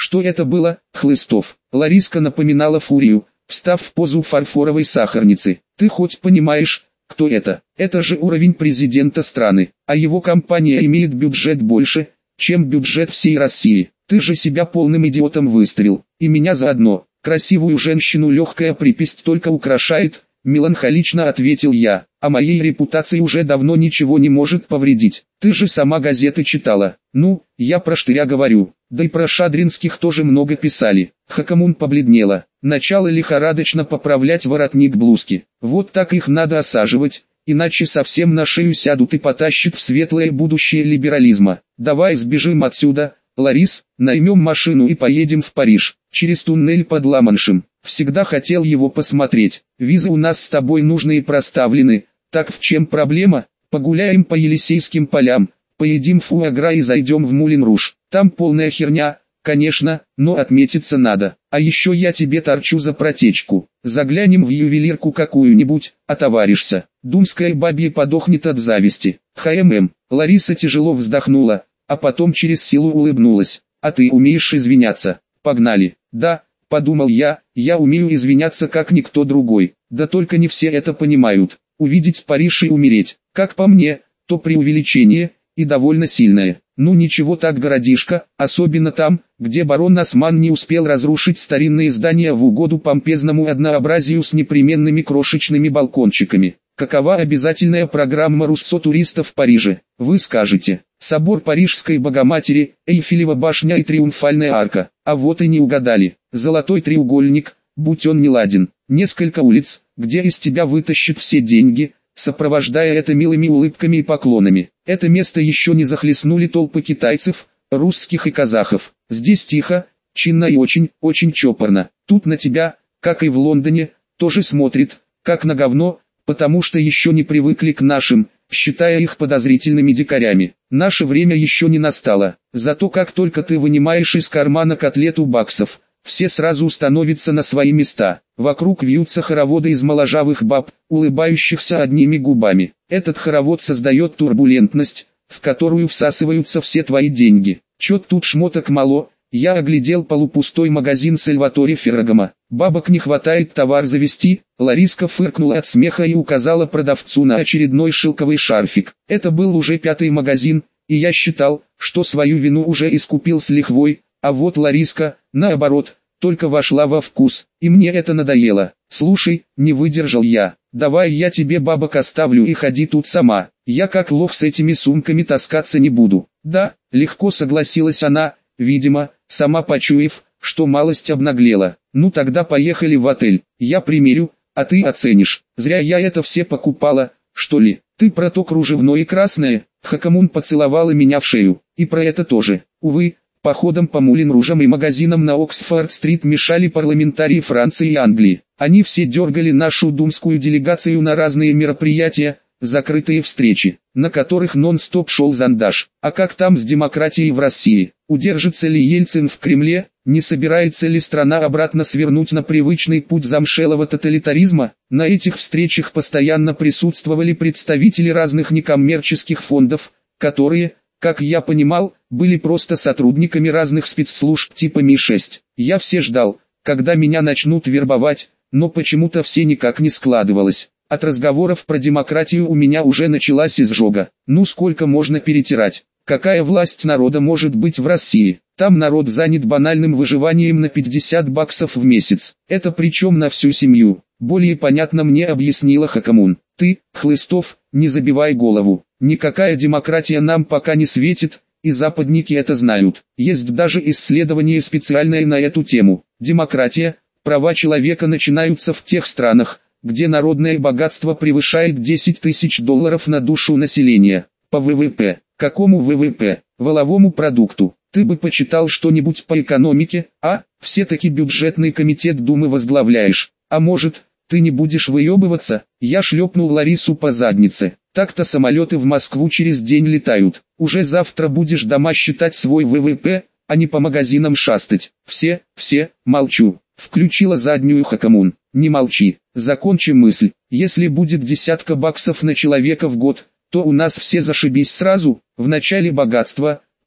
Что это было, Хлыстов? Лариска напоминала фурию, встав в позу фарфоровой сахарницы. Ты хоть понимаешь, кто это? Это же уровень президента страны, а его компания имеет бюджет больше, чем бюджет всей России. Ты же себя полным идиотом выставил, и меня заодно. Красивую женщину легкая приписть только украшает, меланхолично ответил я, а моей репутации уже давно ничего не может повредить. Ты же сама газеты читала. Ну, я про Штыря говорю, да и про Шадринских тоже много писали. Хакамун побледнела, начала лихорадочно поправлять воротник блузки. Вот так их надо осаживать, иначе совсем на шею сядут и потащат в светлое будущее либерализма. Давай сбежим отсюда, Ларис, наймем машину и поедем в Париж, через туннель под Ла-Маншем. Всегда хотел его посмотреть. Визы у нас с тобой нужные проставлены. Так в чем проблема? Погуляем по Елисейским полям, поедим фуагра и зайдем в Мулин-Руж. Там полная херня, конечно, но отметиться надо. А еще я тебе торчу за протечку. Заглянем в ювелирку какую-нибудь, отоваришься. Думская бабья подохнет от зависти. ХММ. Лариса тяжело вздохнула, а потом через силу улыбнулась. А ты умеешь извиняться? Погнали. Да, подумал я умею извиняться как никто другой. Да только не все это понимают. Увидеть Париж и умереть, как по мне, то преувеличение, и довольно сильное. Ну ничего так городишко, особенно там, где барон Осман не успел разрушить старинные здания в угоду помпезному однообразию с непременными крошечными балкончиками. Какова обязательная программа руссо-туристов в Париже? Вы скажете, собор Парижской Богоматери, Эйфелева башня и Триумфальная арка. А вот и не угадали. Золотой треугольник, будь он неладен. Несколько улиц, где из тебя вытащат все деньги, сопровождая это милыми улыбками и поклонами. Это место еще не захлестнули толпы китайцев, русских и казахов. Здесь тихо, чинно и очень, очень чопорно. Тут на тебя, как и в Лондоне, тоже смотрит, как на говно, потому что еще не привыкли к нашим, считая их подозрительными дикарями. Наше время еще не настало. Зато как только ты вынимаешь из кармана котлету баксов, все сразу становятся на свои места. Вокруг вьются хороводы из моложавых баб, улыбающихся одними губами. Этот хоровод создает турбулентность, в которую всасываются все твои деньги. Чё тут шмоток мало? Я оглядел полупустой магазин Сальваторе Феррагама. Бабок не хватает товар завести. Лариска фыркнула от смеха и указала продавцу на очередной шелковый шарфик. Это был уже 5-й магазин, и я считал, что свою вину уже искупил с лихвой. А вот Лариска, наоборот, только вошла во вкус, и мне это надоело. Слушай, не выдержал я, давай я тебе бабок оставлю и ходи тут сама. Я как лох с этими сумками таскаться не буду. Да, легко согласилась она, видимо, сама почуяв, что малость обнаглела. Ну тогда поехали в отель, я примерю, а ты оценишь. Зря я это все покупала, что ли. Ты про то кружевное и красное? Хакамун поцеловала меня в шею, и про это тоже. Увы, походом по Мулин-Ружам и магазинам на Оксфорд-стрит мешали парламентарии Франции и Англии. Они все дергали нашу думскую делегацию на разные мероприятия, закрытые встречи, на которых нон-стоп шел зондаж. А как там с демократией в России? Удержится ли Ельцин в Кремле? Не собирается ли страна обратно свернуть на привычный путь замшелого тоталитаризма? На этих встречах постоянно присутствовали представители разных некоммерческих фондов, которые, как я понимал, были просто сотрудниками разных спецслужб типа Ми-6. Я все ждал, когда меня начнут вербовать, но почему-то все никак не складывалось. От разговоров про демократию у меня уже началась изжога. Ну сколько можно перетирать? Какая власть народа может быть в России? Там народ занят банальным выживанием на 50 баксов в месяц. Это причем на всю семью. Более понятно мне объяснила Хакамун. Ты, Хлыстов, не забивай голову. Никакая демократия нам пока не светит, и западники это знают. Есть даже исследование специальное на эту тему. Демократия, права человека начинаются в тех странах, где народное богатство превышает 10 тысяч долларов на душу населения. По ВВП. Какому ВВП? Валовому продукту. Ты бы почитал что-нибудь по экономике, а? Все-таки бюджетный комитет Думы возглавляешь. А может, ты не будешь выебываться? Я шлепнул Ларису по заднице. Так-то самолеты в Москву через день летают. Уже завтра будешь дома считать свой ВВП, а не по магазинам шастать. Все, молчу. Включила заднюю Хакамун. Не молчи, закончи мысль. Если будет 10 баксов на человека в год, то у нас все зашибись сразу. Вначале богатство,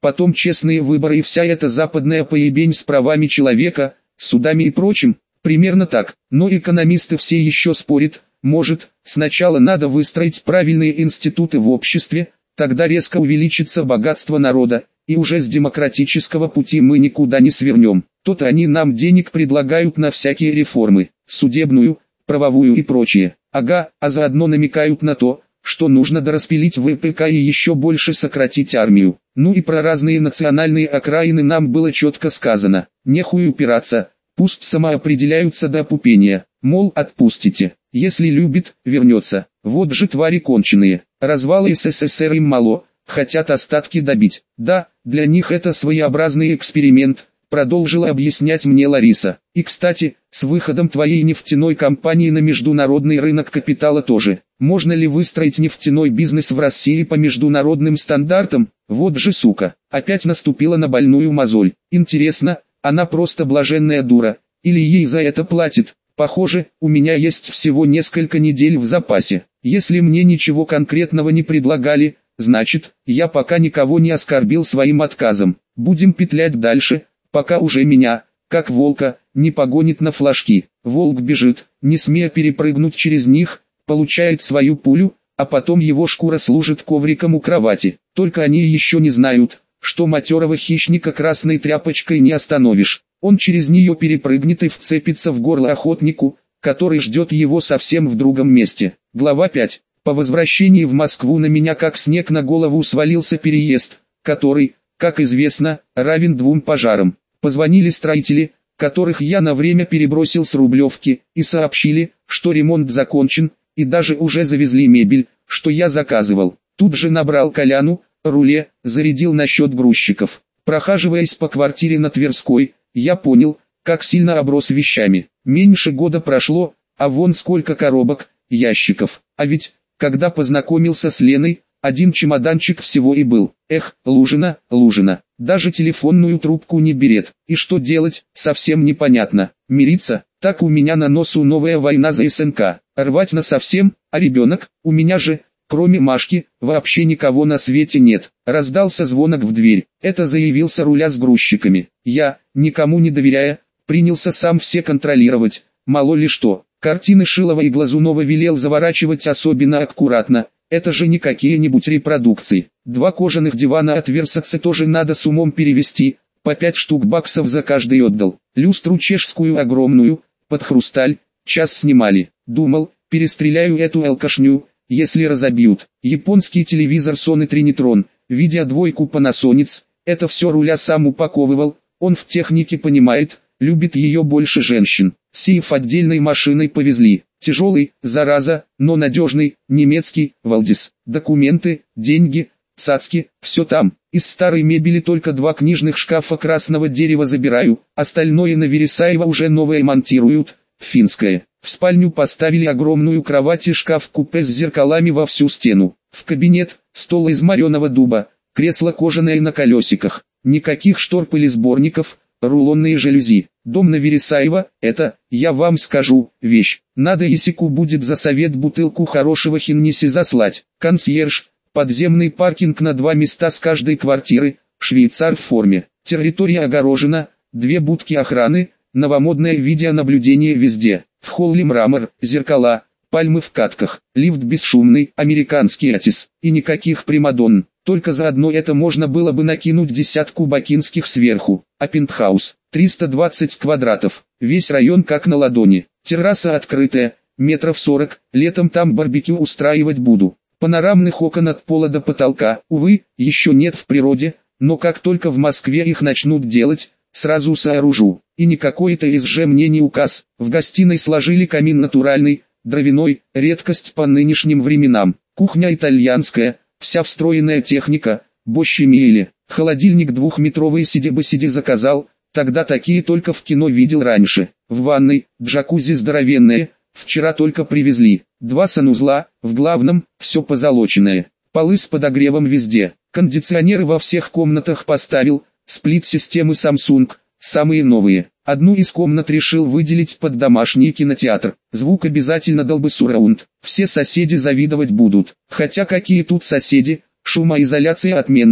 потом честные выборы и вся эта западная поебень с правами человека, судами и прочим. Примерно так, но экономисты все еще спорят, может, сначала надо выстроить правильные институты в обществе, тогда резко увеличится богатство народа, и уже с демократического пути мы никуда не свернем. То-то они нам денег предлагают на всякие реформы, судебную, правовую и прочее. Ага, а заодно намекают на то, что нужно дораспилить ВПК и еще больше сократить армию. Ну и про разные национальные окраины нам было четко сказано. Нехуй упираться, пусть самоопределяются до опупения. Мол, отпустите, если любит, вернется. Вот же твари конченые. Развала СССР им мало, хотят остатки добить. Да, для них это своеобразный эксперимент, продолжила объяснять мне Лариса. И кстати, с выходом твоей нефтяной компании на международный рынок капитала тоже. Можно ли выстроить нефтяной бизнес в России по международным стандартам? Вот же сука, опять наступила на больную мозоль. Интересно, она просто блаженная дура, или ей за это платят? Похоже, у меня есть всего несколько недель в запасе. Если мне ничего конкретного не предлагали, значит, я пока никого не оскорбил своим отказом. Будем петлять дальше, пока уже меня, как волка, не погонит на флажки. Волк бежит, не смея перепрыгнуть через них, получает свою пулю, а потом его шкура служит ковриком у кровати. Только они еще не знают, что матерого хищника красной тряпочкой не остановишь. Он через нее перепрыгнет и вцепится в горло охотнику, который ждет его совсем в другом месте. Глава 5. По возвращении в Москву на меня как снег на голову свалился переезд, который, как известно, равен 2 пожарам. Позвонили строители, которых я на время перебросил с Рублевки, и сообщили, что ремонт закончен, и даже уже завезли мебель, что я заказывал. Тут же набрал Коляну, Руле, зарядил насчет грузчиков. Прохаживаясь по квартире на Тверской, я понял, как сильно оброс вещами. Меньше года прошло, а вон сколько коробок, ящиков. А ведь, когда познакомился с Леной, один чемоданчик всего и был. Эх, Лужина, Лужина, даже телефонную трубку не берет. И что делать, совсем непонятно. Мириться? Так у меня на носу новая война за СНК. Рвать насовсем, а ребенок, у меня же, кроме Машки, вообще никого на свете нет. Раздался звонок в дверь. Это заявился Руля с грузчиками. Я, никому не доверяя, принялся сам все контролировать. Мало ли что. Картины Шилова и Глазунова велел заворачивать особенно аккуратно. Это же не какие-нибудь репродукции. 2 кожаных дивана от Версаце тоже надо с умом перевести. По 5 штук баксов за каждый отдал. Люстру чешскую огромную, под хрусталь, час снимали. Думал, перестреляю эту алкашню, если разобьют. Японский телевизор Sony Trinitron, видеодвойку Panasonic, это все Руля сам упаковывал. Он в технике понимает, любит ее больше женщин. Сейф отдельной машиной повезли. Тяжелый, зараза, но надежный, немецкий, Валдис. Документы, деньги, цацки, все там. Из старой мебели только 2 книжных шкафа красного дерева забираю, остальное на Вересаева уже новое монтируют, финское. В спальню поставили огромную кровать и шкаф-купе с зеркалами во всю стену. В кабинет, стол из мореного дуба, кресло кожаное на колесиках. Никаких шторп или сборников, рулонные жалюзи. Дом на Вересаева, это, я вам скажу, вещь. Надо Исику будет за совет бутылку хорошего хинниси заслать. Консьерж, подземный паркинг на 2 места с каждой квартиры, швейцар в форме. Территория огорожена, 2 будки охраны, новомодное видеонаблюдение везде. В холле мрамор, зеркала, пальмы в катках, лифт бесшумный, американский Атис, и никаких примадонн. Только за одно это можно было бы накинуть 10 бакинских сверху. А пентхаус, 320 квадратов, весь район как на ладони. Терраса открытая, метров 40, летом там барбекю устраивать буду. Панорамных окон от пола до потолка, увы, еще нет в природе, но как только в Москве их начнут делать, сразу сооружу. И не какой-то ИСЖ мне не указ. В гостиной сложили камин натуральный, дровяной, редкость по нынешним временам. Кухня итальянская, вся встроенная техника, Bosch и Miele. Холодильник 2-метровый сиди заказал, тогда такие только в кино видел раньше. В ванной, джакузи здоровенные, вчера только привезли. 2 санузла, в главном, все позолоченное. Полы с подогревом везде. Кондиционеры во всех комнатах поставил, сплит-системы Samsung, самые новые. Одну из комнат решил выделить под домашний кинотеатр. Звук обязательно Dolby Surround. Все соседи завидовать будут. Хотя какие тут соседи, шумоизоляция отменная.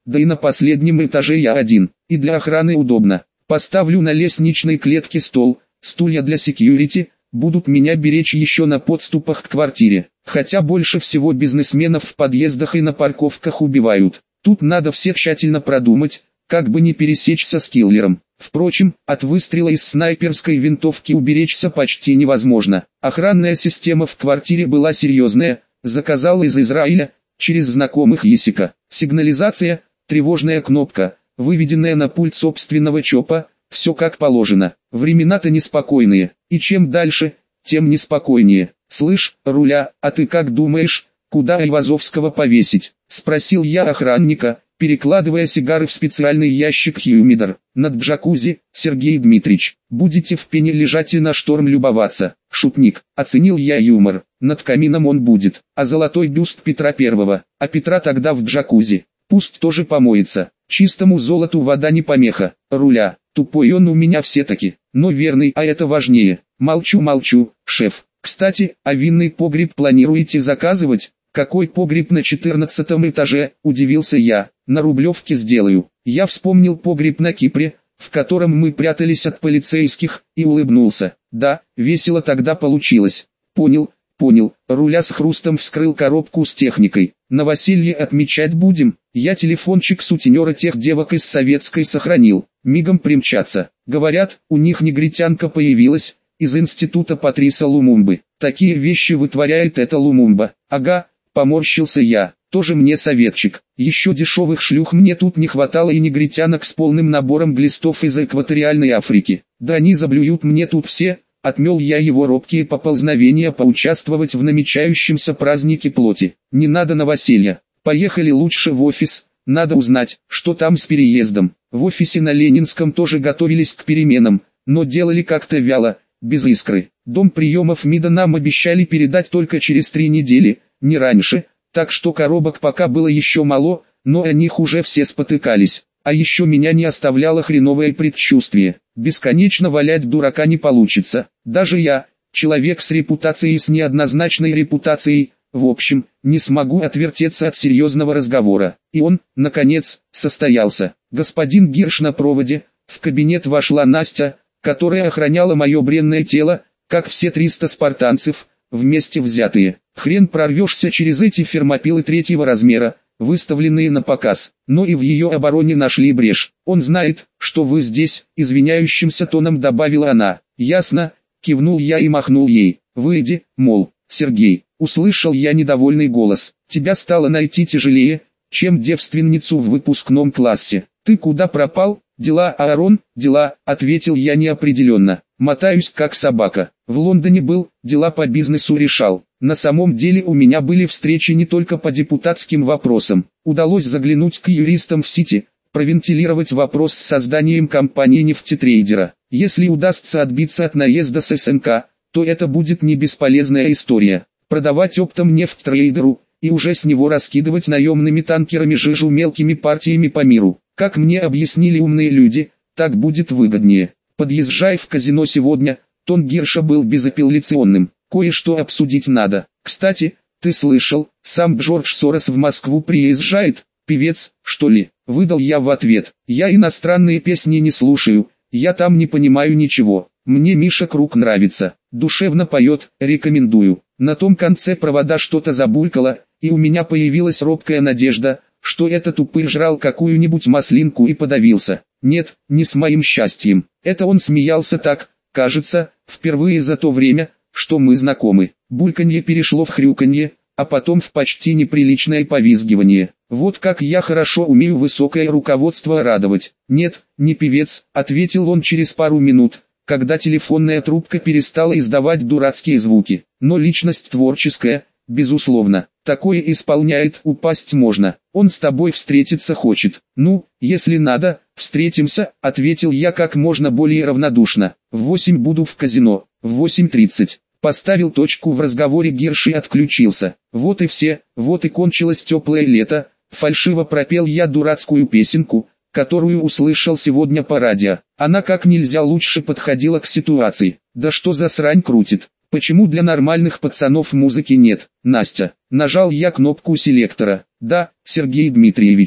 да и на последнем этаже я один, и для охраны удобно. Поставлю на лестничной клетке стол, стулья для секьюрити, будут меня беречь еще на подступах к квартире. Хотя больше всего бизнесменов в подъездах и на парковках убивают. Тут надо все тщательно продумать, как бы не пересечься с киллером. Впрочем, от выстрела из снайперской винтовки уберечься почти невозможно. Охранная система в квартире была серьезная, заказал из Израиля, через знакомых Есика. Сигнализация, тревожная кнопка, выведенная на пульт собственного ЧОПа, все как положено. Времена-то неспокойные, и чем дальше, тем неспокойнее. «Слышь, Руля, а ты как думаешь, куда Айвазовского повесить?» — спросил я охранника, перекладывая сигары в специальный ящик Хьюмидор. «Над джакузи, Сергей Дмитрич, будете в пене лежать и на шторм любоваться». «Шутник», — оценил я юмор. «Над камином он будет, а золотой бюст Петра Первого, а Петра тогда в джакузи. Пусть тоже помоется, чистому золоту вода не помеха». «Руля, тупой он у меня все-таки, но верный, а это важнее». «Молчу, шеф. Кстати, а винный погреб планируете заказывать?» «Какой погреб на 14 этаже?» – удивился я. «На Рублевке сделаю». Я вспомнил погреб на Кипре, в котором мы прятались от полицейских, и улыбнулся. Да, весело тогда получилось. Понял. Руля с хрустом вскрыл коробку с техникой. «Новоселье отмечать будем?» Я телефончик сутенера тех девок из советской сохранил. Мигом примчаться. Говорят, у них негритянка появилась, из института Патриса Лумумбы. Такие вещи вытворяет эта Лумумба. Ага, поморщился я. Тоже мне советчик. Еще дешевых шлюх мне тут не хватало и негритянок с полным набором глистов из экваториальной Африки. Да они заблюют мне тут все. Отмел я его робкие поползновения поучаствовать в намечающемся празднике плоти. Не надо новоселья. Поехали лучше в офис. Надо узнать, что там с переездом. В офисе на Ленинском тоже готовились к переменам, но делали как-то вяло, без искры. Дом приемов МИДа нам обещали передать только через 3 недели, не раньше, так что коробок пока было еще мало, но о них уже все спотыкались. А еще меня не оставляло хреновое предчувствие. Бесконечно валять дурака не получится. Даже я, человек с репутацией, с неоднозначной репутацией, в общем, не смогу отвертеться от серьезного разговора. И он, наконец, состоялся. Господин Гирш на проводе. В кабинет вошла Настя, которая охраняла мое бренное тело, как все 300 спартанцев, вместе взятые. Хрен прорвешься через эти фермопилы 3-го размера, выставленные на показ. Но и в ее обороне нашли брешь. «Он знает, что вы здесь», — извиняющимся тоном добавила она. «Ясно», — кивнул я и махнул ей. «Выйди, мол, Сергей». Услышал я недовольный голос. «Тебя стало найти тяжелее, чем девственницу в выпускном классе. Ты куда пропал?» «Дела, Аарон, дела», — ответил я неопределенно. «Мотаюсь как собака. В Лондоне был, дела по бизнесу решал. На самом деле у меня были встречи не только по депутатским вопросам. Удалось заглянуть к юристам в Сити, провентилировать вопрос с созданием компании нефтетрейдера. Если удастся отбиться от наезда с СНК, то это будет не бесполезная история. Продавать оптом нефтетрейдеру, и уже с него раскидывать наемными танкерами жижу мелкими партиями по миру. Как мне объяснили умные люди, так будет выгоднее. Подъезжай в казино сегодня». Тон Гирша был безапелляционным. «Кое-что обсудить надо. Кстати, ты слышал, сам Джордж Сорос в Москву приезжает? Певец, что ли?» Выдал я в ответ. «Я иностранные песни не слушаю, я там не понимаю ничего. Мне Миша Круг нравится, душевно поет, рекомендую». На том конце провода что-то забулькало, и у меня появилась робкая надежда, что этот упырь жрал какую-нибудь маслинку и подавился. Нет, не с моим счастьем. Это он смеялся так, кажется, впервые за то время, что мы знакомы. Бульканье перешло в хрюканье, а потом в почти неприличное повизгивание. Вот как я хорошо умею высокое руководство радовать. «Нет, не певец», — ответил он через пару минут, когда телефонная трубка перестала издавать дурацкие звуки. «Но личность творческая, безусловно. Такое исполняет, упасть можно. Он с тобой встретиться хочет». «Ну, если надо, встретимся», — ответил я как можно более равнодушно. «В 8 буду в казино, в 8:30. Поставил точку в разговоре Гирш и отключился. Вот и все, вот и кончилось теплое лето. Фальшиво пропел я дурацкую песенку, которую услышал сегодня по радио. Она как нельзя лучше подходила к ситуации. Да что за срань крутит? Почему для нормальных пацанов музыки нет? Настя. Нажал я кнопку селектора. «Да, Сергей Дмитриевич».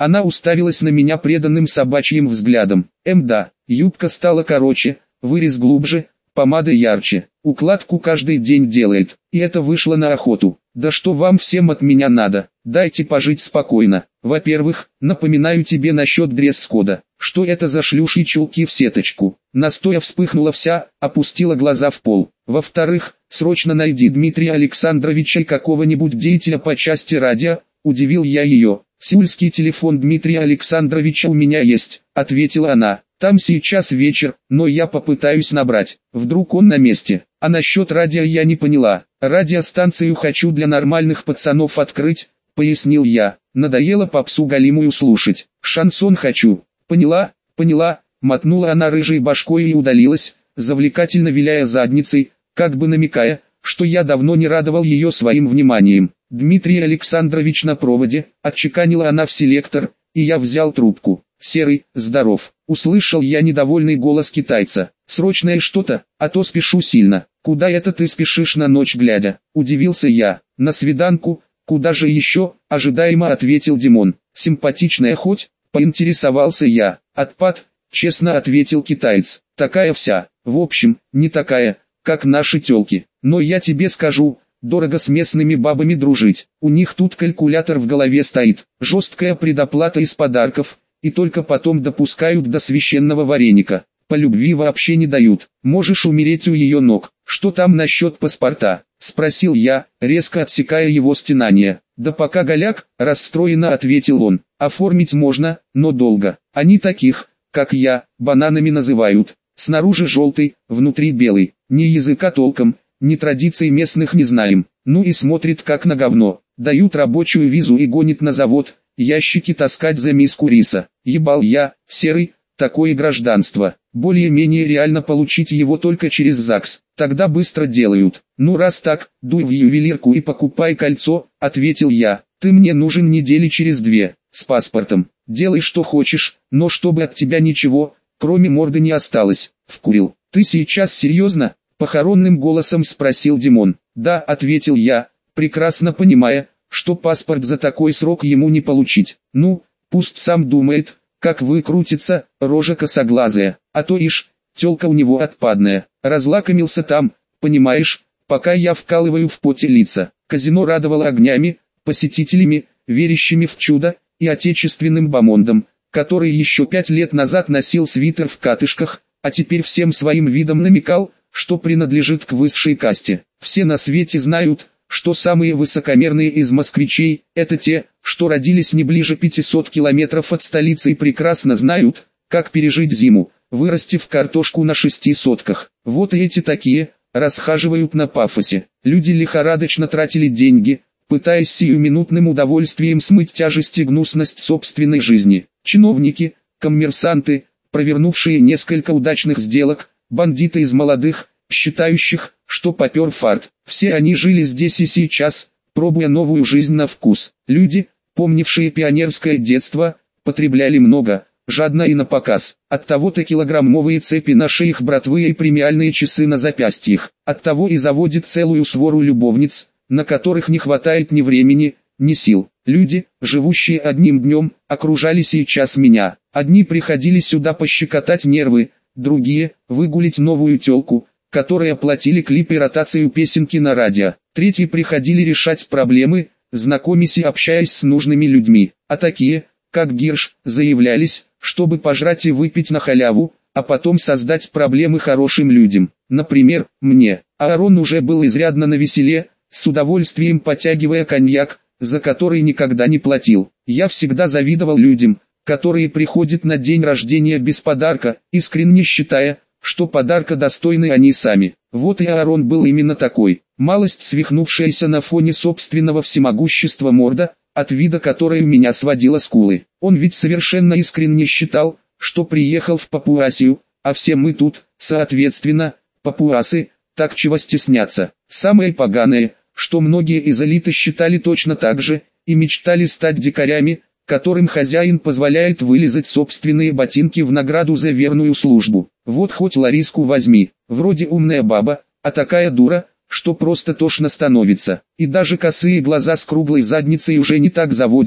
Она уставилась на меня преданным собачьим взглядом. Да, юбка стала короче, вырез глубже, помада ярче, укладку каждый день делает, и это вышло на охоту. Да что вам всем от меня надо, дайте пожить спокойно. Во-первых, напоминаю тебе насчет дресс-кода, что это за шлюшьи чулки в сеточку. Настоя вспыхнула вся, опустила глаза в пол. Во-вторых, срочно найди Дмитрия Александровича и какого-нибудь деятеля по части радио, удивил я ее. «Сеульский телефон Дмитрия Александровича у меня есть», — ответила она. «Там сейчас вечер, но я попытаюсь набрать, вдруг он на месте. А насчет радио я не поняла. Радиостанцию хочу для нормальных пацанов открыть», — пояснил я. «Надоело попсу галимую слушать. Шансон хочу». «Поняла, поняла», — мотнула она рыжей башкой и удалилась, завлекательно виляя задницей, как бы намекая, что я давно не радовал ее своим вниманием. «Дмитрий Александрович на проводе», — отчеканила она в селектор, и я взял трубку. «Серый, здоров», — услышал я недовольный голос китайца. «Срочное что-то, а то спешу сильно». «Куда это ты спешишь на ночь глядя?» — удивился я. «На свиданку, куда же еще?» — ожидаемо ответил Димон. «Симпатичная хоть?» — поинтересовался я. «Отпад», — честно ответил китаец. «Такая вся, в общем, не такая, как наши тёлки. Но я тебе скажу, дорого с местными бабами дружить. У них тут калькулятор в голове стоит, жесткая предоплата из подарков, и только потом допускают до священного вареника. По любви вообще не дают. Можешь умереть у ее ног. Что там насчет паспорта?» — спросил я, резко отсекая его стенание. «Да пока голяк», — расстроенно ответил он. «Оформить можно, но долго. Они таких, как я, бананами называют. Снаружи желтый, внутри белый. Ни языка толком, ни традиций местных не знаем. Ну и смотрит как на говно. Дают рабочую визу и гонит на завод, ящики таскать за миску риса. Ебал я, Серый, такое гражданство. Более-менее реально получить его только через ЗАГС. Тогда быстро делают. Ну раз так, дуй в ювелирку и покупай кольцо», — ответил я. «Ты мне нужен недели через 2, с паспортом. Делай что хочешь, но чтобы от тебя ничего, кроме морды, не осталось». Вкурил. «Ты сейчас серьезно?» — похоронным голосом спросил Димон. «Да», — ответил я, прекрасно понимая, что паспорт за такой срок ему не получить. «Ну, пусть сам думает, как выкрутится, рожа косоглазая, а то ишь, тёлка у него отпадная». Разлакомился там, понимаешь, пока я вкалываю в поте лица. Казино радовало огнями, посетителями, верящими в чудо, и отечественным бомондом, который еще 5 лет назад носил свитер в катышках, а теперь всем своим видом намекал, что принадлежит к высшей касте. Все на свете знают, что самые высокомерные из москвичей – это те, что родились не ближе 500 километров от столицы и прекрасно знают, как пережить зиму, вырастив картошку на 6 сотках. Вот и эти такие, расхаживают на пафосе. Люди лихорадочно тратили деньги, пытаясь сиюминутным удовольствием смыть тяжесть и гнусность собственной жизни. Чиновники, коммерсанты, провернувшие несколько удачных сделок, бандиты из молодых, считающих, что попер фарт. Все они жили здесь и сейчас, пробуя новую жизнь на вкус. Люди, помнившие пионерское детство, потребляли много, жадно и напоказ. Оттого-то килограммовые цепи на шеях братвы и премиальные часы на запястьях. Оттого и заводит целую свору любовниц, на которых не хватает ни времени, ни сил. Люди, живущие одним днем, окружали сейчас меня. Одни приходили сюда пощекотать нервы, другие – выгулить новую тёлку, которые платили клип и ротацию песенки на радио. Третьи приходили решать проблемы, знакомясь и общаясь с нужными людьми. А такие, как Гирш, заявлялись, чтобы пожрать и выпить на халяву, а потом создать проблемы хорошим людям. Например, мне. Аарон уже был изрядно навеселе, с удовольствием потягивая коньяк, за который никогда не платил. Я всегда завидовал людям, которые приходят на день рождения без подарка, искренне считая, что подарка достойны они сами. Вот и Аарон был именно такой. Малость свихнувшаяся на фоне собственного всемогущества морда, от вида которой у меня сводило скулы. Он ведь совершенно искренне считал, что приехал в Папуасию, а все мы тут, соответственно, папуасы, так чего стесняться. Самое поганое, что многие из элиты считали точно так же, и мечтали стать дикарями, которым хозяин позволяет вылизать собственные ботинки в награду за верную службу. Вот хоть Лариску возьми, вроде умная баба, а такая дура, что просто тошно становится. И даже косые глаза с круглой задницей уже не так заводит,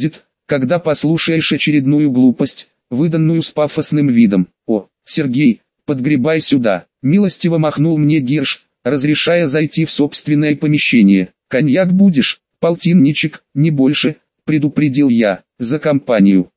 когда послушаешь очередную глупость, выданную с пафосным видом. О, Сергей, подгребай сюда. Милостиво махнул мне Гирш, разрешая зайти в собственное помещение. Коньяк будешь? Полтинничек, не больше, предупредил я. За компанию,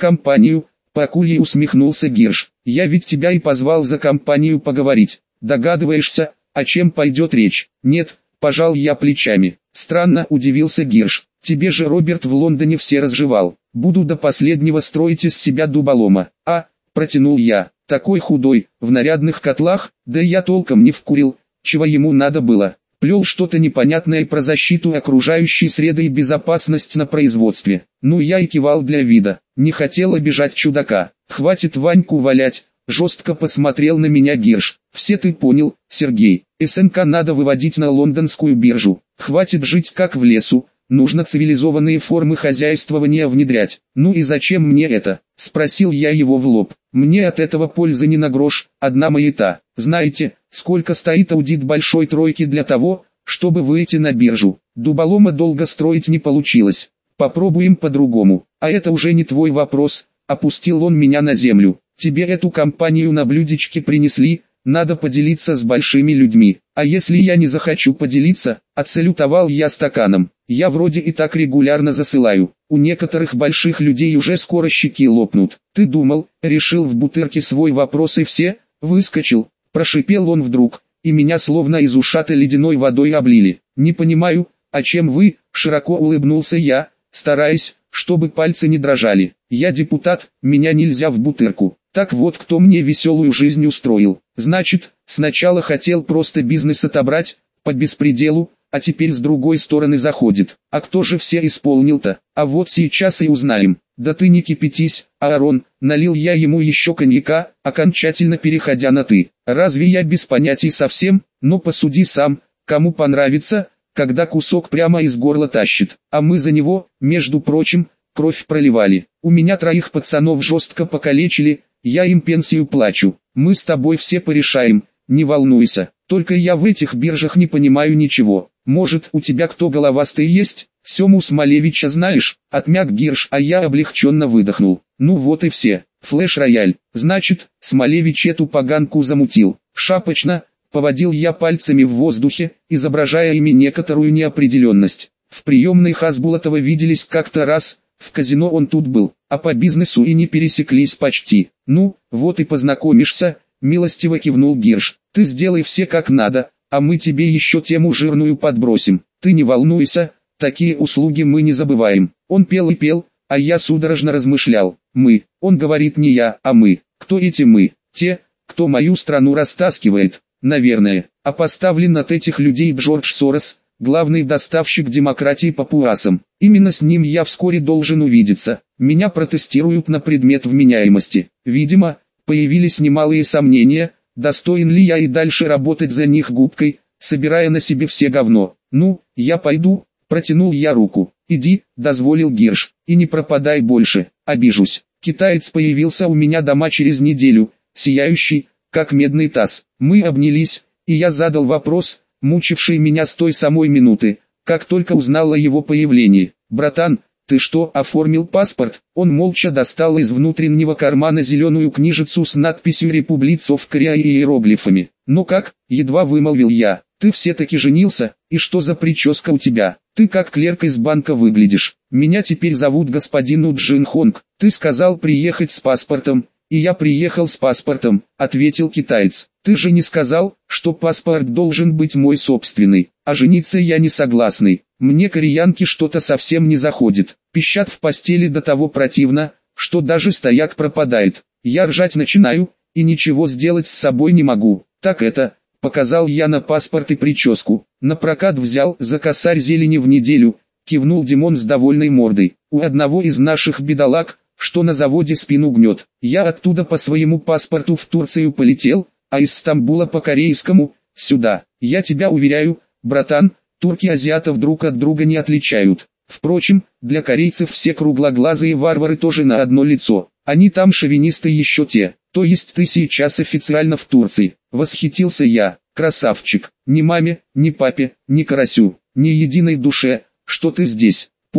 по акулье усмехнулся Гирш. Я ведь тебя и позвал за компанию поговорить. Догадываешься, о чем пойдет речь? Нет, пожал я плечами. Странно, удивился Гирш. Тебе же Роберт в Лондоне все разжевал. Буду до последнего строить из себя дуболома. Протянул я. Такой худой, в нарядных котлах, да я толком не вкурил, чего ему надо было. Плел что-то непонятное про защиту окружающей среды и безопасность на производстве. Ну я и кивал для вида, не хотел обижать чудака. Хватит Ваньку валять, жестко посмотрел на меня Гирш. Все ты понял, Сергей, СНК надо выводить на лондонскую биржу. Хватит жить как в лесу, нужно цивилизованные формы хозяйствования внедрять. Ну и зачем мне это? Спросил я его в лоб. Мне от этого пользы не на грош, одна маята. Знаете, сколько стоит аудит большой тройки для того, чтобы выйти на биржу? Дуболома долго строить не получилось. Попробуем по-другому. А это уже не твой вопрос, опустил он меня на землю. Тебе эту компанию на блюдечке принесли, надо поделиться с большими людьми. А если я не захочу поделиться, отсалютовал я стаканом. Я вроде и так регулярно засылаю. У некоторых больших людей уже скоро щеки лопнут. Ты думал, решил в бутырке свой вопрос и все? Выскочил, прошипел он вдруг, и меня словно из ушата ледяной водой облили. Не понимаю, о чем вы, широко улыбнулся я, стараясь, чтобы пальцы не дрожали. Я депутат, меня нельзя в бутырку. Так вот, кто мне веселую жизнь устроил. Значит, сначала хотел просто бизнес отобрать, по беспределу, а теперь с другой стороны заходит. А кто же все исполнил-то? А вот сейчас и узнаем. Да ты не кипятись, Аарон, налил я ему еще коньяка, окончательно переходя на «ты». Разве я без понятий совсем? Но посуди сам, кому понравится, когда кусок прямо из горла тащит. А мы за него, между прочим, кровь проливали. У меня 3 пацанов жестко покалечили, я им пенсию плачу. Мы с тобой все порешаем, не волнуйся. Только я в этих биржах не понимаю ничего. Может, у тебя кто головастый есть? Сему Смолевича знаешь? Отмяк Гирш, а я облегченно выдохнул. Ну вот и все. Флэш-рояль. Значит, Смолевич эту поганку замутил. Шапочно, поводил я пальцами в воздухе, изображая ими некоторую неопределенность. В приемной Хасбулатова виделись как-то раз, в казино он тут был, а по бизнесу и не пересеклись почти. Ну, вот и познакомишься, милостиво кивнул Гирш. Ты сделай все как надо, а мы тебе еще тему жирную подбросим. Ты не волнуйся, такие услуги мы не забываем. Он пел и пел, а я судорожно размышлял. Мы, он говорит не я, а мы. Кто эти мы? Те, кто мою страну растаскивает, наверное. А поставлен от этих людей Джордж Сорос, главный доставщик демократии папуасам. Именно с ним я вскоре должен увидеться. Меня протестируют на предмет вменяемости. Видимо, появились немалые сомнения, достоин ли я и дальше работать за них губкой, собирая на себе все говно. Ну, я пойду, протянул я руку. Иди, дозволил Гирш, и не пропадай больше, обижусь. Китаец появился у меня дома через неделю, сияющий, как медный таз. Мы обнялись, и я задал вопрос, мучивший меня с той самой минуты, как только узнал о его появлении. «Братан, ты что, оформил паспорт?» Он молча достал из внутреннего кармана зеленую книжицу с надписью «Republic of Korea» и иероглифами. «Ну как?» — едва вымолвил я. «Ты все-таки женился? И что за прическа у тебя? Ты как клерк из банка выглядишь. Меня теперь зовут господин Джин Хонг. Ты сказал приехать с паспортом, и я приехал с паспортом», — ответил китаец. «Ты же не сказал, что паспорт должен быть мой собственный, а жениться я не согласный. Мне кореянки что-то совсем не заходит, пищат в постели до того противно, что даже стояк пропадает. Я ржать начинаю, и ничего сделать с собой не могу. Так это...» Показал я на паспорт и прическу. На прокат взял за косарь зелени в неделю, кивнул Димон с довольной мордой. У одного из наших бедолаг, что на заводе спину гнет. Я оттуда по своему паспорту в Турцию полетел, а из Стамбула по корейскому, сюда. Я тебя уверяю, братан, турки азиатов друг от друга не отличают. Впрочем, для корейцев все круглоглазые варвары тоже на одно лицо. Они там шовинисты еще те. То есть ты сейчас официально в Турции. Восхитился я. Красавчик. Ни маме, ни папе, ни карасю, ни единой душе, что ты здесь. Понял,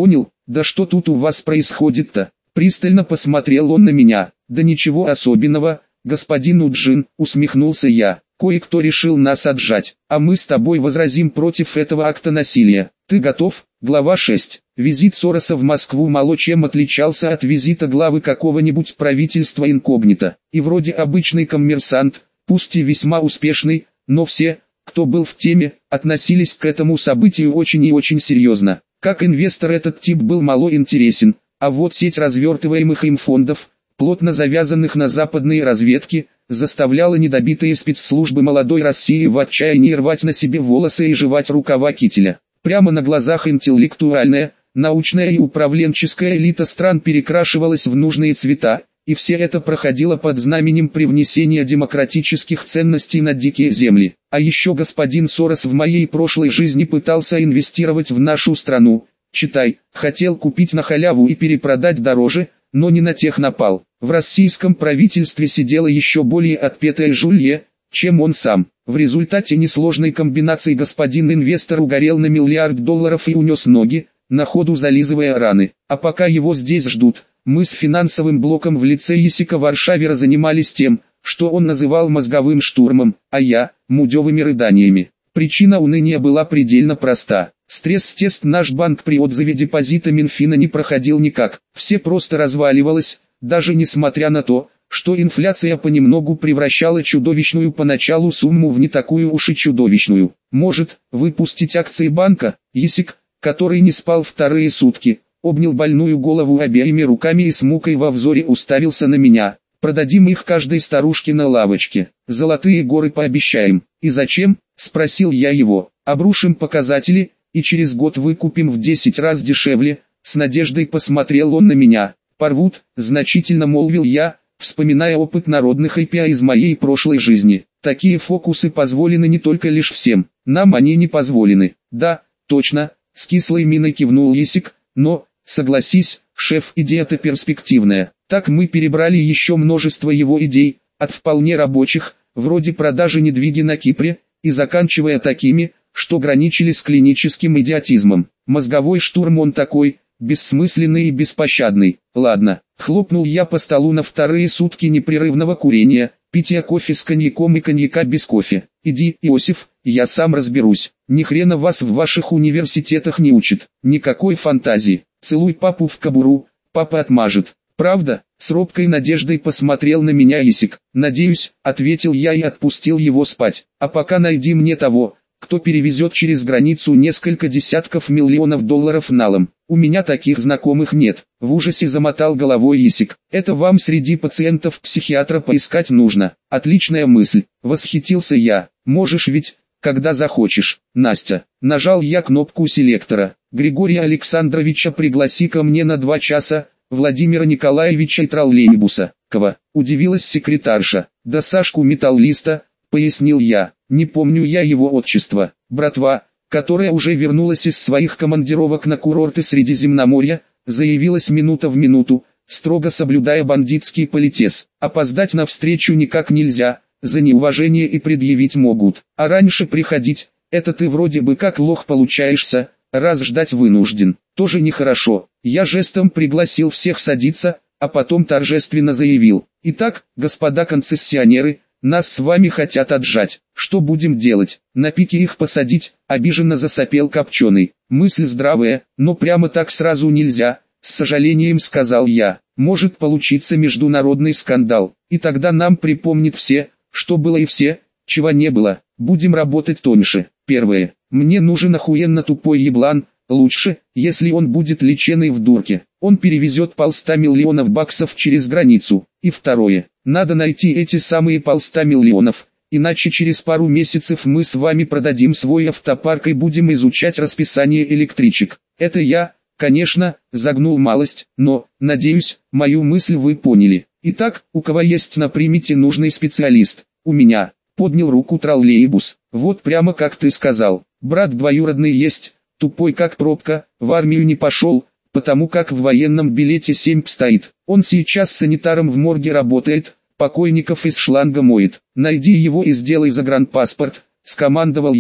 Да что тут у вас происходит-то? Пристально посмотрел он на меня. Да ничего особенного, господин Уджин, усмехнулся я. Кое-кто решил нас отжать, а мы с тобой возразим против этого акта насилия. Ты готов? Глава 6. Визит Сороса в Москву мало чем отличался от визита главы какого-нибудь правительства инкогнито. И вроде обычный коммерсант, пусть и весьма успешный, но все, кто был в теме, относились к этому событию очень и очень серьезно. Как инвестор этот тип был мало интересен, а вот сеть развертываемых им фондов, плотно завязанных на западные разведки, заставляла недобитые спецслужбы молодой России в отчаянии рвать на себе волосы и жевать рукава кителя. Прямо на глазах интеллектуальная, научная и управленческая элита стран перекрашивалась в нужные цвета, и все это проходило под знаменем привнесения демократических ценностей на дикие земли. А еще господин Сорос в моей прошлой жизни пытался инвестировать в нашу страну, читай, хотел купить на халяву и перепродать дороже, но не на тех напал. В российском правительстве сидела еще более отпетая жулье, чем он сам. В результате несложной комбинации господин инвестор угорел на $1 миллиард и унес ноги, на ходу зализывая раны. А пока его здесь ждут, мы с финансовым блоком в лице Есика Варшавера занимались тем, что он называл мозговым штурмом, а я – мудевыми рыданиями. Причина уныния была предельно проста. Стресс-тест наш банк при отзыве депозита Минфина не проходил никак. Все просто разваливалось, даже несмотря на то, что инфляция понемногу превращала чудовищную поначалу сумму в не такую уж и чудовищную. Может, выпустить акции банка? Есик, который не спал вторые сутки, обнял больную голову обеими руками и с мукой во взоре уставился на меня. Продадим их каждой старушке на лавочке. Золотые горы пообещаем. И зачем? Спросил я его. Обрушим показатели, и через год выкупим в 10 раз дешевле. С надеждой посмотрел он на меня. Порвут, значительно молвил я, вспоминая опыт народных IPO из моей прошлой жизни. Такие фокусы позволены не только лишь всем, нам они не позволены. Да, точно, с кислой миной кивнул Есик, но, согласись, шеф, идея-то перспективная. Так мы перебрали еще множество его идей, от вполне рабочих, вроде продажи недвиги на Кипре, и заканчивая такими, что граничили с клиническим идиотизмом. Мозговой штурм он такой, бессмысленный и беспощадный. Ладно, хлопнул я по столу на вторые сутки непрерывного курения, питья кофе с коньяком и коньяка без кофе. Иди, Иосиф, я сам разберусь. Ни хрена вас в ваших университетах не учат. Никакой фантазии. Целуй папу в кобуру, папа отмажет. Правда? С робкой надеждой посмотрел на меня Есик. Надеюсь, ответил я и отпустил его спать. А пока найди мне того, кто перевезет через границу несколько десятков миллионов долларов налом. У меня таких знакомых нет. В ужасе замотал головой Есик. Это вам среди пациентов психиатра поискать нужно. Отличная мысль. Восхитился я. Можешь ведь, когда захочешь. Настя. Нажал я кнопку селектора. Григория Александровича пригласи ко мне на 2 часа. Владимира Николаевича и троллейбуса. Кого? Удивилась секретарша. Да Сашку металлиста, пояснил я. Не помню я его отчество. Братва, которая уже вернулась из своих командировок на курорты Средиземноморья, заявилась минута в минуту, строго соблюдая бандитский политез. Опоздать на встречу никак нельзя, за неуважение и предъявить могут. А раньше приходить, это ты вроде бы как лох получаешься, раз ждать вынужден. Тоже нехорошо. Я жестом пригласил всех садиться, а потом торжественно заявил. Итак, господа концессионеры, нас с вами хотят отжать. Что будем делать? На пике их посадить? Обиженно засопел Копченый. Мысль здравая, но прямо так сразу нельзя, с сожалением сказал я. Может получиться международный скандал. И тогда нам припомнят все, что было и все, чего не было. Будем работать тоньше. Первое. Мне нужен охуенно тупой еблан. Лучше, если он будет леченый в дурке. Он перевезет $100 миллионов через границу. И второе. Надо найти эти самые $100 миллионов. Иначе через пару месяцев мы с вами продадим свой автопарк и будем изучать расписание электричек. Это я, конечно, загнул малость, но, надеюсь, мою мысль вы поняли. Итак, у кого есть на примете нужный специалист? У меня. Поднял руку троллейбус. Вот прямо как ты сказал. Брат двоюродный есть. Тупой как пробка, в армию не пошел, потому как в военном билете 7 стоит. Он сейчас санитаром в морге работает, покойников из шланга моет. Найди его и сделай загранпаспорт, скомандовал я.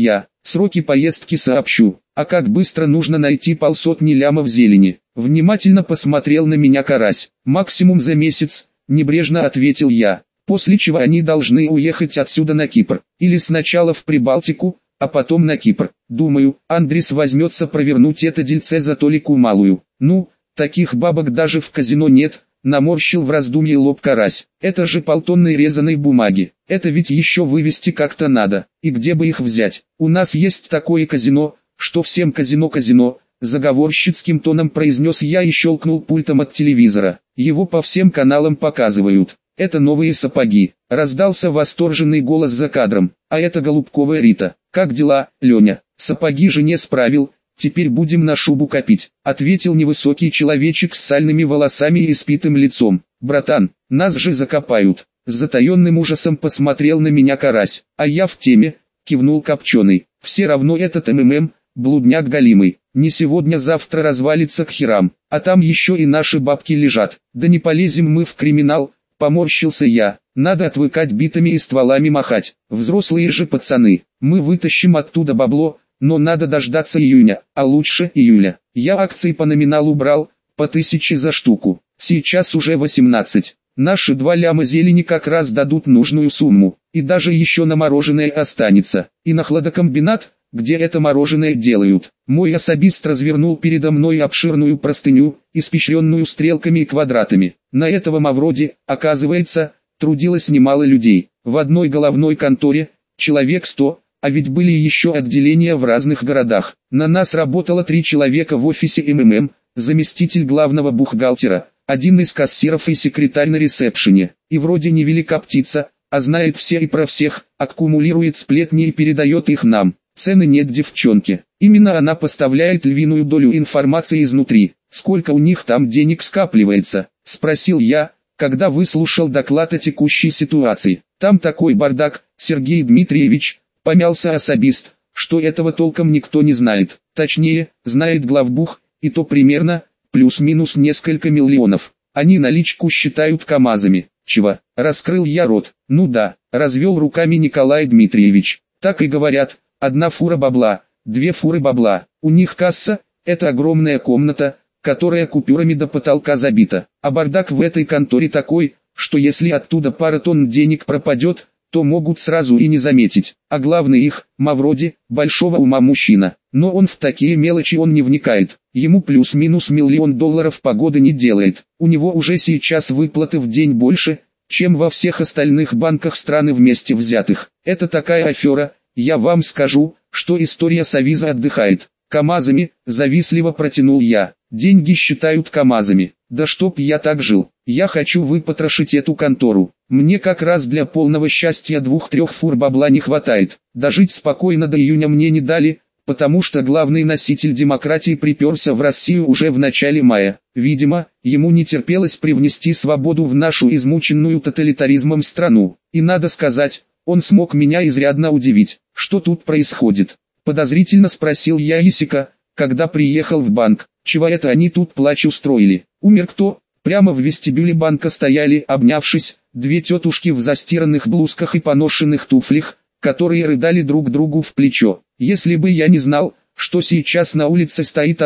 Сроки поездки сообщу. А как быстро нужно найти 500 лямов зелени? Внимательно посмотрел на меня Карась. Максимум за месяц, небрежно ответил я. После чего они должны уехать отсюда на Кипр. Или сначала в Прибалтику, а потом на Кипр. Думаю, Андрис возьмется провернуть это дельце за толику малую. Ну, таких бабок даже в казино нет, наморщил в раздумье лоб Карась. Это же полтонны резаной бумаги. Это ведь еще вывести как-то надо. И где бы их взять? У нас есть такое казино, что всем казино, заговорщицким тоном произнес я и щелкнул пультом от телевизора. Его по всем каналам показывают. Это новые сапоги. Раздался восторженный голос за кадром. А это Голубковая Рита. Как дела, Леня? Сапоги жене справил. Теперь будем на шубу копить, ответил невысокий человечек с сальными волосами и испитым лицом. Братан, нас же закопают. С затаенным ужасом посмотрел на меня Карась. А я в теме, кивнул Копченый. Все равно этот МММ, блудняк галимый. Не сегодня-завтра развалится к херам. А там еще и наши бабки лежат. Да не полезем мы в криминал, поморщился я. Надо отвыкать битами и стволами махать. Взрослые же пацаны. Мы вытащим оттуда бабло. Но надо дождаться июня, а лучше июля. Я акции по номиналу брал, по 1000 за штуку. Сейчас уже 18. Наши 2 ляма зелени как раз дадут нужную сумму. И даже еще на мороженое останется. И на хладокомбинат, где это мороженое делают. Мой особист развернул передо мной обширную простыню, испещренную стрелками и квадратами. На этого мавроди, оказывается, трудилось немало людей. В одной головной конторе, человек 100. А ведь были еще отделения в разных городах. На нас работало 3 человека в офисе МММ, заместитель главного бухгалтера, один из кассиров и секретарь на ресепшене. И вроде невелика птица, а знает все и про всех, аккумулирует сплетни и передает их нам. Цены нет девчонки. Именно она поставляет львиную долю информации изнутри. Сколько у них там денег скапливается? Спросил я, когда выслушал доклад о текущей ситуации. Там такой бардак, Сергей Дмитриевич. Помялся особист, что этого толком никто не знает. Точнее, знает главбух, и то примерно, плюс-минус несколько миллионов. Они наличку считают КАМАЗами. Чего? Раскрыл я рот. Ну да, развел руками Николай Дмитриевич. Так и говорят, 1 фура бабла, 2 фуры бабла. У них касса, это огромная комната, которая купюрами до потолка забита. А бардак в этой конторе такой, что если оттуда пара тонн денег пропадет, то могут сразу и не заметить. А главный их, Мавроди, большого ума мужчина. Но он в такие мелочи он не вникает. Ему плюс-минус $1 миллион погоды не делает. У него уже сейчас выплаты в день больше, чем во всех остальных банках страны вместе взятых. Это такая афера, я вам скажу, что история Савиза отдыхает. КАМАЗами, завистливо протянул я. Деньги считают КАМАЗами. Да чтоб я так жил. Я хочу выпотрошить эту контору. Мне как раз для полного счастья 2-3 фур бабла не хватает. Дожить спокойно до июня мне не дали, потому что главный носитель демократии приперся в Россию уже в начале мая. Видимо, ему не терпелось привнести свободу в нашу измученную тоталитаризмом страну. И надо сказать, он смог меня изрядно удивить. Что тут происходит? Подозрительно спросил я Исика, когда приехал в банк. Чего это они тут плач устроили? Умер кто? Прямо в вестибюле банка стояли, обнявшись, 2 тетушки в застиранных блузках и поношенных туфлях, которые рыдали друг другу в плечо. Если бы я не знал, что сейчас на улице стоит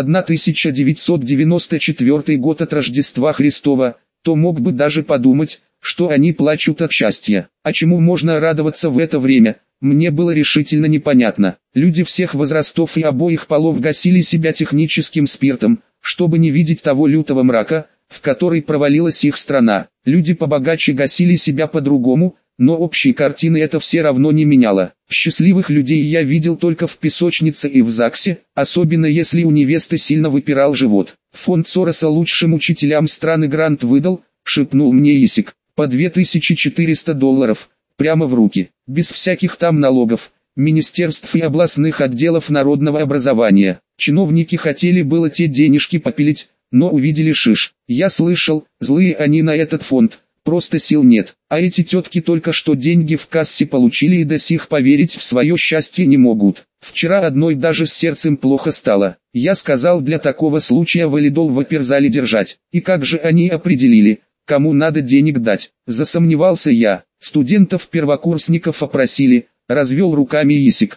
1994 год от Рождества Христова, то мог бы даже подумать, что они плачут от счастья. А чему можно радоваться в это время, мне было решительно непонятно. Люди всех возрастов и обоих полов гасили себя техническим спиртом, чтобы не видеть того лютого мрака, в который провалилась их страна. Люди побогаче гасили себя по-другому, но общей картины это все равно не меняло. Счастливых людей я видел только в песочнице и в ЗАГСе, особенно если у невесты сильно выпирал живот. Фонд Сороса лучшим учителям страны грант выдал, шепнул мне Исик, по $2400, прямо в руки, без всяких там налогов, министерств и областных отделов народного образования. Чиновники хотели было те денежки попилить, но увидели шиш. Я слышал, злые они на этот фонд, просто сил нет. А эти тетки только что деньги в кассе получили и до сих поверить в свое счастье не могут. Вчера одной даже с сердцем плохо стало. Я сказал, для такого случая валидол в оперзале держать. И как же они определили, кому надо денег дать? Засомневался я. Студентов-первокурсников опросили, развел руками Исик.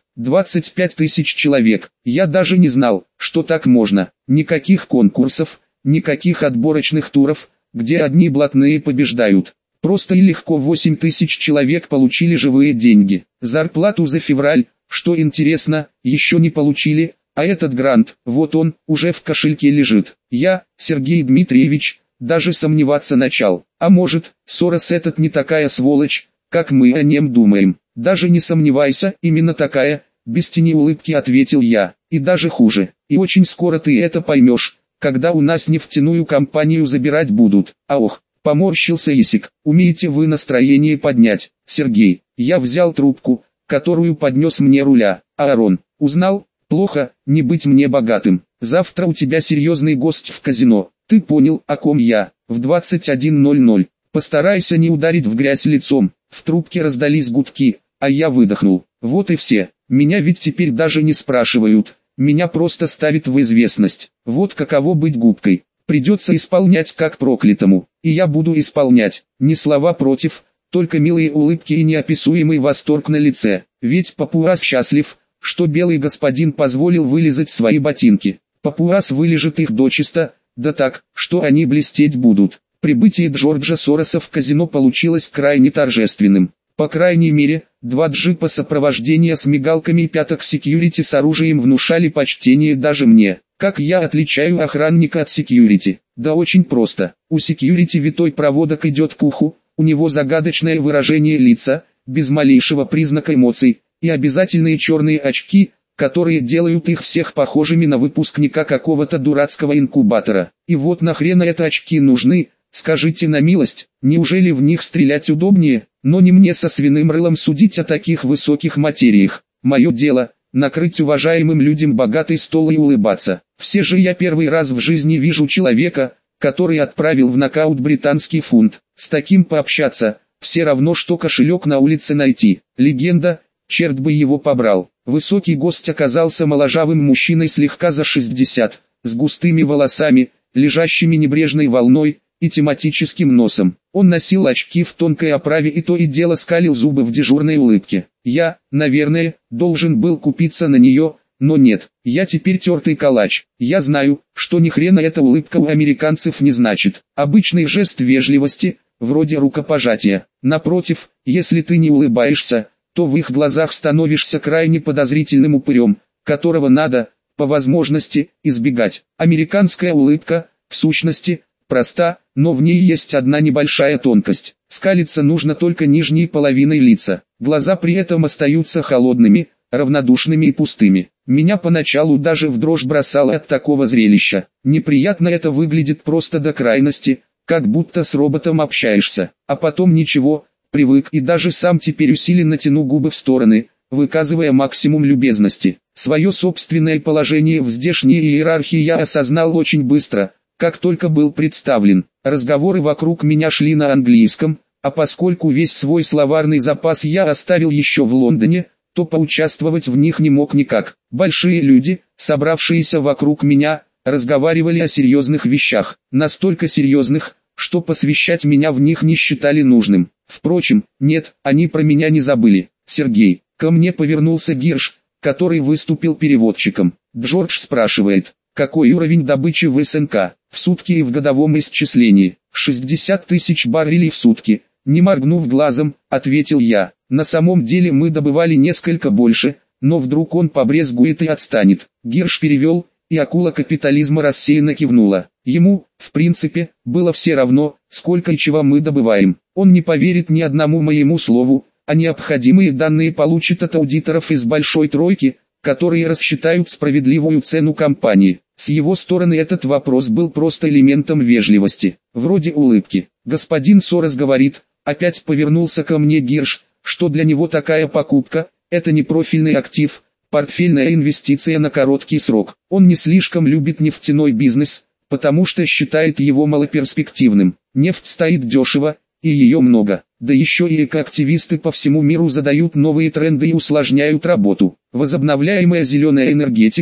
25 тысяч человек. Я даже не знал, что так можно. Никаких конкурсов, никаких отборочных туров, где одни блатные побеждают. Просто и легко 8 тысяч человек получили живые деньги. Зарплату за февраль, что интересно, еще не получили, а этот грант, вот он, уже в кошельке лежит. Я, Сергей Дмитриевич, даже сомневаться начал. А может, Сорос этот не такая сволочь, как мы о нем думаем. Даже не сомневайся, именно такая, без тени улыбки ответил я. И даже хуже. И очень скоро ты это поймешь, когда у нас нефтяную компанию забирать будут. А ох, поморщился Исик. Умеете вы настроение поднять, Сергей? Я взял трубку, которую поднес мне руля. Аарон, узнал? Плохо, не быть мне богатым. Завтра у тебя серьезный гость в казино. Ты понял, о ком я? В 21:00. Постарайся не ударить в грязь лицом. В трубке раздались гудки, а я выдохнул. Вот и все. Меня ведь теперь даже не спрашивают. Меня просто ставят в известность. Вот каково быть губкой. Придется исполнять как проклятому. И я буду исполнять. Ни слова против, только милые улыбки и неописуемый восторг на лице. Ведь Папуас счастлив, что белый господин позволил вылизать свои ботинки. Папуас вылежит их дочисто, да так, что они блестеть будут. Прибытие Джорджа Сороса в казино получилось крайне торжественным. По крайней мере, 2 джипа сопровождения с мигалками и пяток секьюрити с оружием внушали почтение даже мне. Как я отличаю охранника от секьюрити? Да очень просто. У секьюрити витой проводок идет к уху, у него загадочное выражение лица, без малейшего признака эмоций, и обязательные черные очки, которые делают их всех похожими на выпускника какого-то дурацкого инкубатора. И вот нахрена это очки нужны, скажите на милость, неужели в них стрелять удобнее? Но не мне со свиным рылом судить о таких высоких материях. Мое дело — накрыть уважаемым людям богатый стол и улыбаться. Все же я первый раз в жизни вижу человека, который отправил в нокаут британский фунт. С таким пообщаться, все равно что кошелек на улице найти. Легенда, черт бы его побрал. Высокий гость оказался моложавым мужчиной слегка за 60, с густыми волосами, лежащими небрежной волной, и тематическим носом. Он носил очки в тонкой оправе и то и дело скалил зубы в дежурной улыбке. Я, наверное, должен был купиться на нее, но нет, я теперь тертый калач. Я знаю, что ни хрена эта улыбка у американцев не значит. Обычный жест вежливости, вроде рукопожатия. Напротив, если ты не улыбаешься, то в их глазах становишься крайне подозрительным упырем, которого надо, по возможности, избегать. Американская улыбка, в сущности, проста, но в ней есть одна небольшая тонкость. Скалиться нужно только нижней половиной лица. Глаза при этом остаются холодными, равнодушными и пустыми. Меня поначалу даже в дрожь бросало от такого зрелища. Неприятно это выглядит просто до крайности, как будто с роботом общаешься. А потом ничего, привык и даже сам теперь усиленно тяну губы в стороны, выказывая максимум любезности. Свое собственное положение в здешней иерархии я осознал очень быстро, как только был представлен. Разговоры вокруг меня шли на английском, а поскольку весь свой словарный запас я оставил еще в Лондоне, то поучаствовать в них не мог никак. Большие люди, собравшиеся вокруг меня, разговаривали о серьезных вещах, настолько серьезных, что посвящать меня в них не считали нужным. Впрочем, нет, они про меня не забыли. Сергей, ко мне повернулся Гирш, который выступил переводчиком. Джордж спрашивает, какой уровень добычи в СНК, в сутки и в годовом исчислении? 60 тысяч баррелей в сутки. Не моргнув глазом, ответил я. На самом деле мы добывали несколько больше, но вдруг он побрезгует и отстанет. Гирш перевел, и акула капитализма рассеянно кивнула. Ему, в принципе, было все равно, сколько и чего мы добываем. Он не поверит ни одному моему слову, а необходимые данные получит от аудиторов из большой тройки, которые рассчитают справедливую цену компании. С его стороны этот вопрос был просто элементом вежливости, вроде улыбки. Господин Сорос говорит, опять повернулся ко мне Гирш, что для него такая покупка – это не профильный актив, портфельная инвестиция на короткий срок. Он не слишком любит нефтяной бизнес, потому что считает его малоперспективным. Нефть стоит дешево, и ее много. Да еще и экоактивисты по всему миру задают новые тренды и усложняют работу. Возобновляемая зеленая энергетика,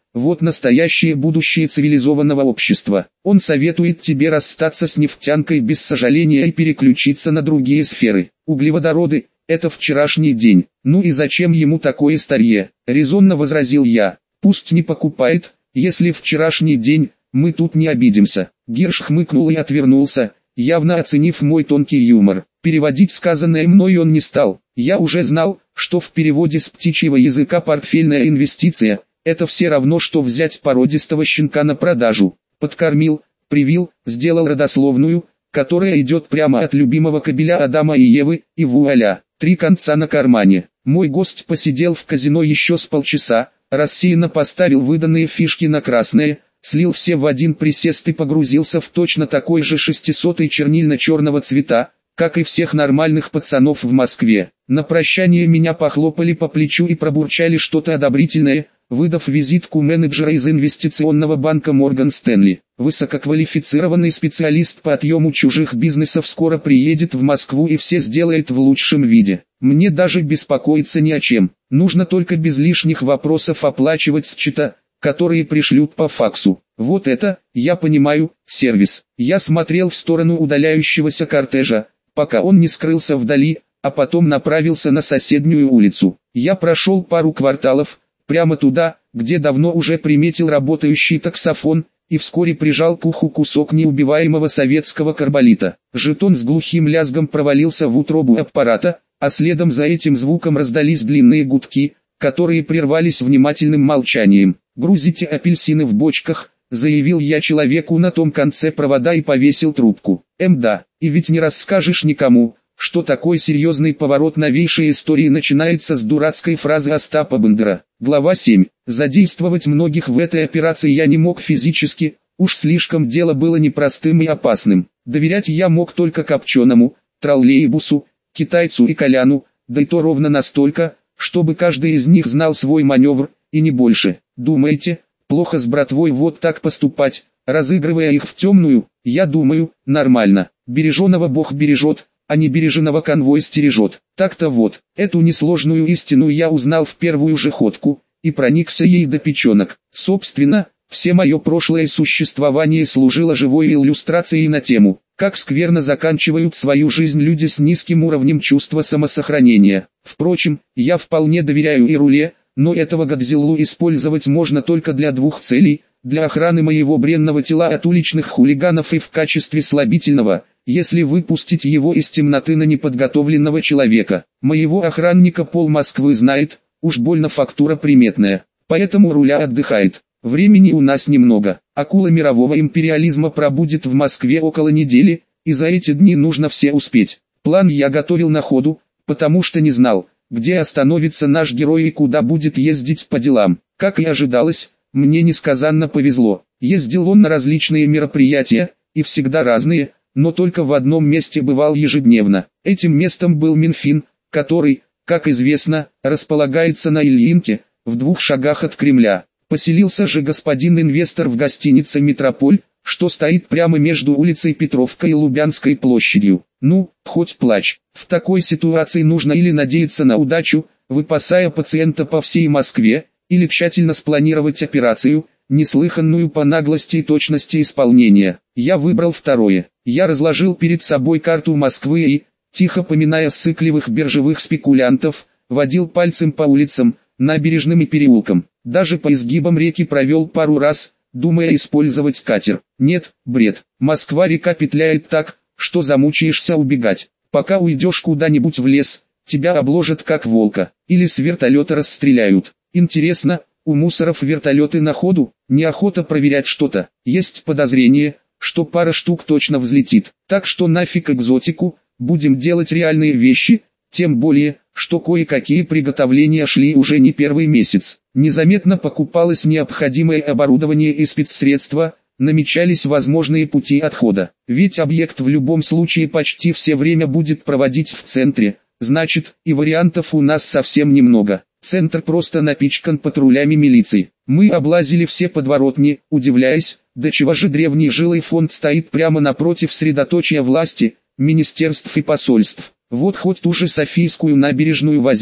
вот настоящее будущее цивилизованного общества. Он советует тебе расстаться с нефтянкой без сожаления и переключиться на другие сферы. Углеводороды – это вчерашний день. Ну и зачем ему такое старье? Резонно возразил я. Пусть не покупает, если вчерашний день, мы тут не обидимся. Гирш хмыкнул и отвернулся, явно оценив мой тонкий юмор. Переводить сказанное мной он не стал. Я уже знал, что в переводе с птичьего языка портфельная инвестиция – это все равно, что взять породистого щенка на продажу. Подкормил, привил, сделал родословную, которая идет прямо от любимого кобеля Адама и Евы, и вуаля, 3 конца на кармане. Мой гость посидел в казино еще с полчаса, рассеянно поставил выданные фишки на красные, слил все в один присест и погрузился в точно такой же 600-й чернильно-черного цвета, как и всех нормальных пацанов в Москве. На прощание меня похлопали по плечу и пробурчали что-то одобрительное, выдав визитку менеджера из инвестиционного банка Морган Стэнли. Высококвалифицированный специалист по отъему чужих бизнесов скоро приедет в Москву и все сделает в лучшем виде. Мне даже беспокоиться не о чем. Нужно только без лишних вопросов оплачивать счета, которые пришлют по факсу. Вот это, я понимаю, сервис. Я смотрел в сторону удаляющегося кортежа, пока он не скрылся вдали, а потом направился на соседнюю улицу. Я прошел пару кварталов, прямо туда, где давно уже приметил работающий таксофон, и вскоре прижал к уху кусок неубиваемого советского карболита. Жетон с глухим лязгом провалился в утробу аппарата, а следом за этим звуком раздались длинные гудки, которые прервались внимательным молчанием. «Грузите апельсины в бочках», — заявил я человеку на том конце провода и повесил трубку. Да, и ведь не расскажешь никому, что такой серьезный поворот новейшей истории начинается с дурацкой фразы Остапа Бендера. Глава 7. Задействовать многих в этой операции я не мог физически, уж слишком дело было непростым и опасным. Доверять я мог только Копченому, троллейбусу, китайцу и Коляну, да и то ровно настолько, чтобы каждый из них знал свой маневр, и не больше. Думаете, плохо с братвой вот так поступать, разыгрывая их в темную? Я думаю, нормально. Береженого Бог бережет, а не береженого конвой стережет. Так-то вот, эту несложную истину я узнал в первую же ходку, и проникся ей до печенок. Собственно, все мое прошлое существование служило живой иллюстрацией на тему, как скверно заканчивают свою жизнь люди с низким уровнем чувства самосохранения. Впрочем, я вполне доверяю и руле, но этого Годзиллу использовать можно только для двух целей: для охраны моего бренного тела от уличных хулиганов и в качестве слабительного, если выпустить его из темноты на неподготовленного человека. Моего охранника пол Москвы знает, уж больно фактура приметная, поэтому руля отдыхает. Времени у нас немного. Акула мирового империализма пробудет в Москве около недели, и за эти дни нужно все успеть. План я готовил на ходу, потому что не знал, где остановится наш герой и куда будет ездить по делам. Как и ожидалось, мне несказанно повезло. Ездил он на различные мероприятия, и всегда разные, но только в одном месте бывал ежедневно. Этим местом был Минфин, который, как известно, располагается на Ильинке, в 2 шагах от Кремля. Поселился же господин инвестор в гостинице «Метрополь», что стоит прямо между улицей Петровка и Лубянской площадью. Ну, хоть плачь. В такой ситуации нужно или надеяться на удачу, выпасая пациента по всей Москве, или тщательно спланировать операцию, неслыханную по наглости и точности исполнения. Я выбрал второе. Я разложил перед собой карту Москвы и, тихо поминая ссыкливых биржевых спекулянтов, водил пальцем по улицам, набережным и переулкам. Даже по изгибам реки провел пару раз, думая использовать катер. Нет, бред. Москва-река петляет так, что замучаешься убегать. Пока уйдешь куда-нибудь в лес, тебя обложат как волка, или с вертолета расстреляют. Интересно, у мусоров вертолеты на ходу? Неохота проверять что-то. Есть подозрение, что пара штук точно взлетит. Так что нафиг экзотику, будем делать реальные вещи, тем более, что кое-какие приготовления шли уже не первый месяц. Незаметно покупалось необходимое оборудование и спецсредства, намечались возможные пути отхода. Ведь объект в любом случае почти все время будет проводить в центре, значит, и вариантов у нас совсем немного. Центр просто напичкан патрулями милиции. Мы облазили все подворотни, удивляясь, до чего же древний жилой фонд стоит прямо напротив средоточия власти, министерств и посольств. Вот хоть ту же Софийскую набережную возьми.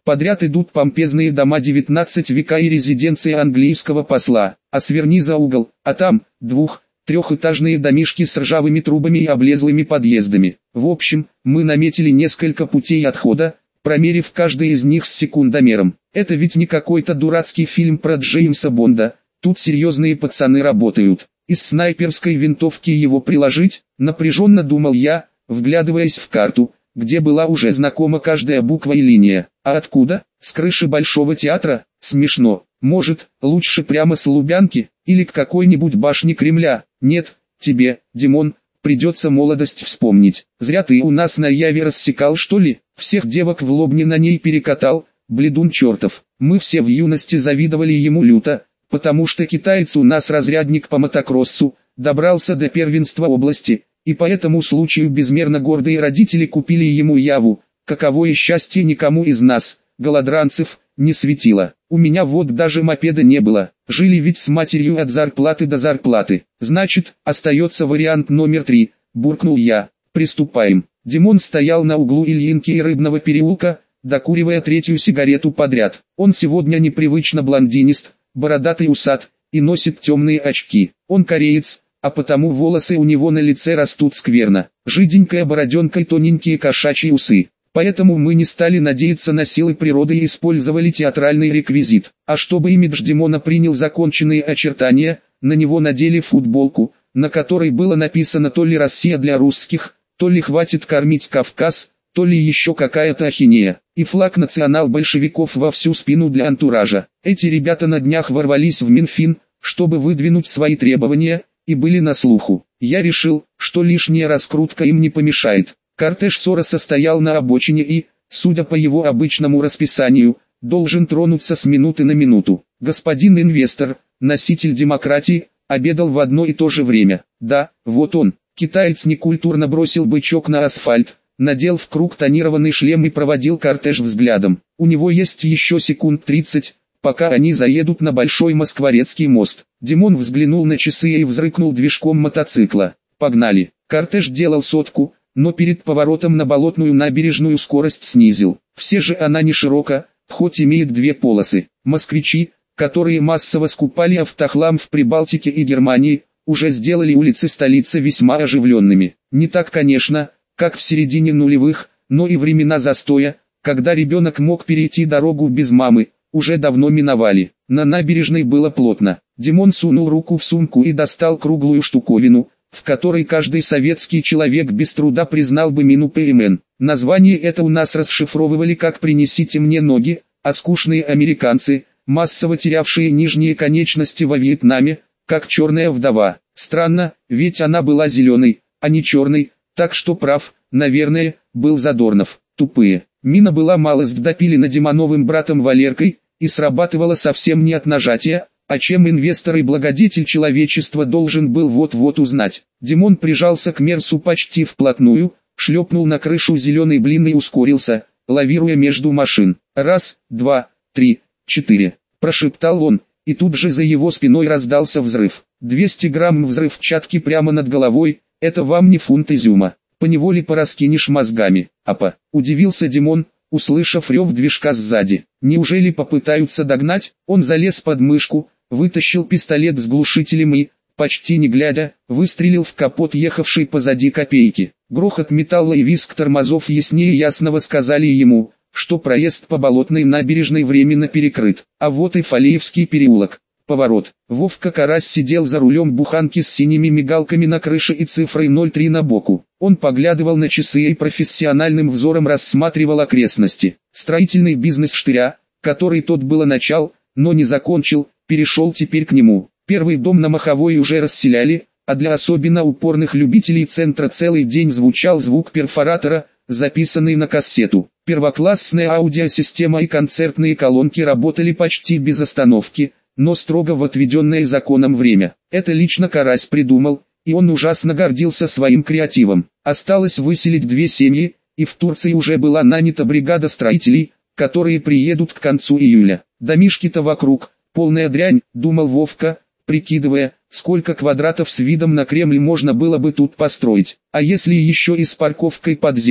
Подряд идут помпезные дома 19 века и резиденция английского посла, а сверни за угол, а там, трехэтажные домишки с ржавыми трубами и облезлыми подъездами. В общем, мы наметили несколько путей отхода, промерив каждый из них с секундомером. Это ведь не какой-то дурацкий фильм про Джеймса Бонда, тут серьезные пацаны работают. Из снайперской винтовки его приложить, напряженно думал я, вглядываясь в карту, где была уже знакома каждая буква и линия. А откуда? С крыши Большого театра? Смешно. Может, лучше прямо с Лубянки, или к какой-нибудь башне Кремля? Нет, тебе, Димон, придется молодость вспомнить. Зря ты у нас на Яве рассекал, что ли? Всех девок в Лобне на ней перекатал, бледун чертов. Мы все в юности завидовали ему люто, потому что китаец у нас разрядник по мотокроссу, добрался до первенства области, и по этому случаю безмерно гордые родители купили ему Яву. Каковое счастье никому из нас, голодранцев, не светило. У меня вот даже мопеда не было, жили ведь с матерью от зарплаты до зарплаты. Значит, остается вариант номер 3, буркнул я. Приступаем. Димон стоял на углу Ильинки и Рыбного переулка, докуривая третью сигарету подряд. Он сегодня непривычно блондинист, бородатый усат, и носит темные очки. Он кореец, а потому волосы у него на лице растут скверно. Жиденькая бороденка и тоненькие кошачьи усы. Поэтому мы не стали надеяться на силы природы и использовали театральный реквизит. А чтобы имидж Димона принял законченные очертания, на него надели футболку, на которой было написано то ли «Россия для русских», то ли «Хватит кормить Кавказ», то ли еще какая-то ахинея. И флаг национал-большевиков во всю спину для антуража. Эти ребята на днях ворвались в Минфин, чтобы выдвинуть свои требования, и были на слуху. Я решил, что лишняя раскрутка им не помешает. Кортеж Сороса стоял на обочине и, судя по его обычному расписанию, должен тронуться с минуты на минуту. Господин инвестор, носитель демократии, обедал в одно и то же время. Да, вот он. Китаец некультурно бросил бычок на асфальт, надел в круг тонированный шлем и проводил кортеж взглядом. У него есть еще секунд 30, пока они заедут на Большой Москворецкий мост. Димон взглянул на часы и взрыкнул движком мотоцикла. Погнали. Кортеж делал сотку, но перед поворотом на Болотную набережную скорость снизил. Все же она не широка, хоть имеет две полосы. Москвичи, которые массово скупали автохлам в Прибалтике и Германии, уже сделали улицы столицы весьма оживленными. Не так, конечно, как в середине нулевых, но и времена застоя, когда ребенок мог перейти дорогу без мамы, уже давно миновали. На набережной было плотно. Димон сунул руку в сумку и достал круглую штуковину, в которой каждый советский человек без труда признал бы мину ПМН. Название это у нас расшифровывали как «принесите мне ноги», а скучные американцы, массово терявшие нижние конечности во Вьетнаме, как «черная вдова». Странно, ведь она была зеленой, а не черной, так что прав, наверное, был Задорнов. Тупые. Мина была малость допилена Димоновым братом Валеркой, и срабатывала совсем не от нажатия, о чем инвестор и благодетель человечества должен был вот-вот узнать. Димон прижался к Мерсу почти вплотную, шлепнул на крышу зеленый блин и ускорился, лавируя между машин. «Раз, два, три, четыре», прошептал он, и тут же за его спиной раздался взрыв. 200 грамм взрывчатки прямо над головой, это вам не фунт изюма. Поневоле пораскинешь мозгами. Апа, удивился Димон, услышав рев движка сзади. Неужели попытаются догнать? Он залез под мышку, вытащил пистолет с глушителем и, почти не глядя, выстрелил в капот ехавшей позади Копейки. Грохот металла и визг тормозов яснее ясного сказали ему, что проезд по Болотной набережной временно перекрыт. А вот и Фалеевский переулок. Поворот. Вовка Карась сидел за рулем буханки с синими мигалками на крыше и цифрой 03 на боку. Он поглядывал на часы и профессиональным взором рассматривал окрестности. Строительный бизнес Штыря, который тот было начал, но не закончил, перешел теперь к нему. Первый дом на Маховой уже расселяли, а для особенно упорных любителей центра целый день звучал звук перфоратора, записанный на кассету. Первоклассная аудиосистема и концертные колонки работали почти без остановки, но строго в отведенное законом время. Это лично Карась придумал, и он ужасно гордился своим креативом. Осталось выселить 2 семьи, и в Турции уже была нанята бригада строителей, которые приедут к концу июля. Домишки-то вокруг, полная дрянь, думал Вовка, прикидывая, сколько квадратов с видом на Кремль можно было бы тут построить. А если еще и с парковкой подземной,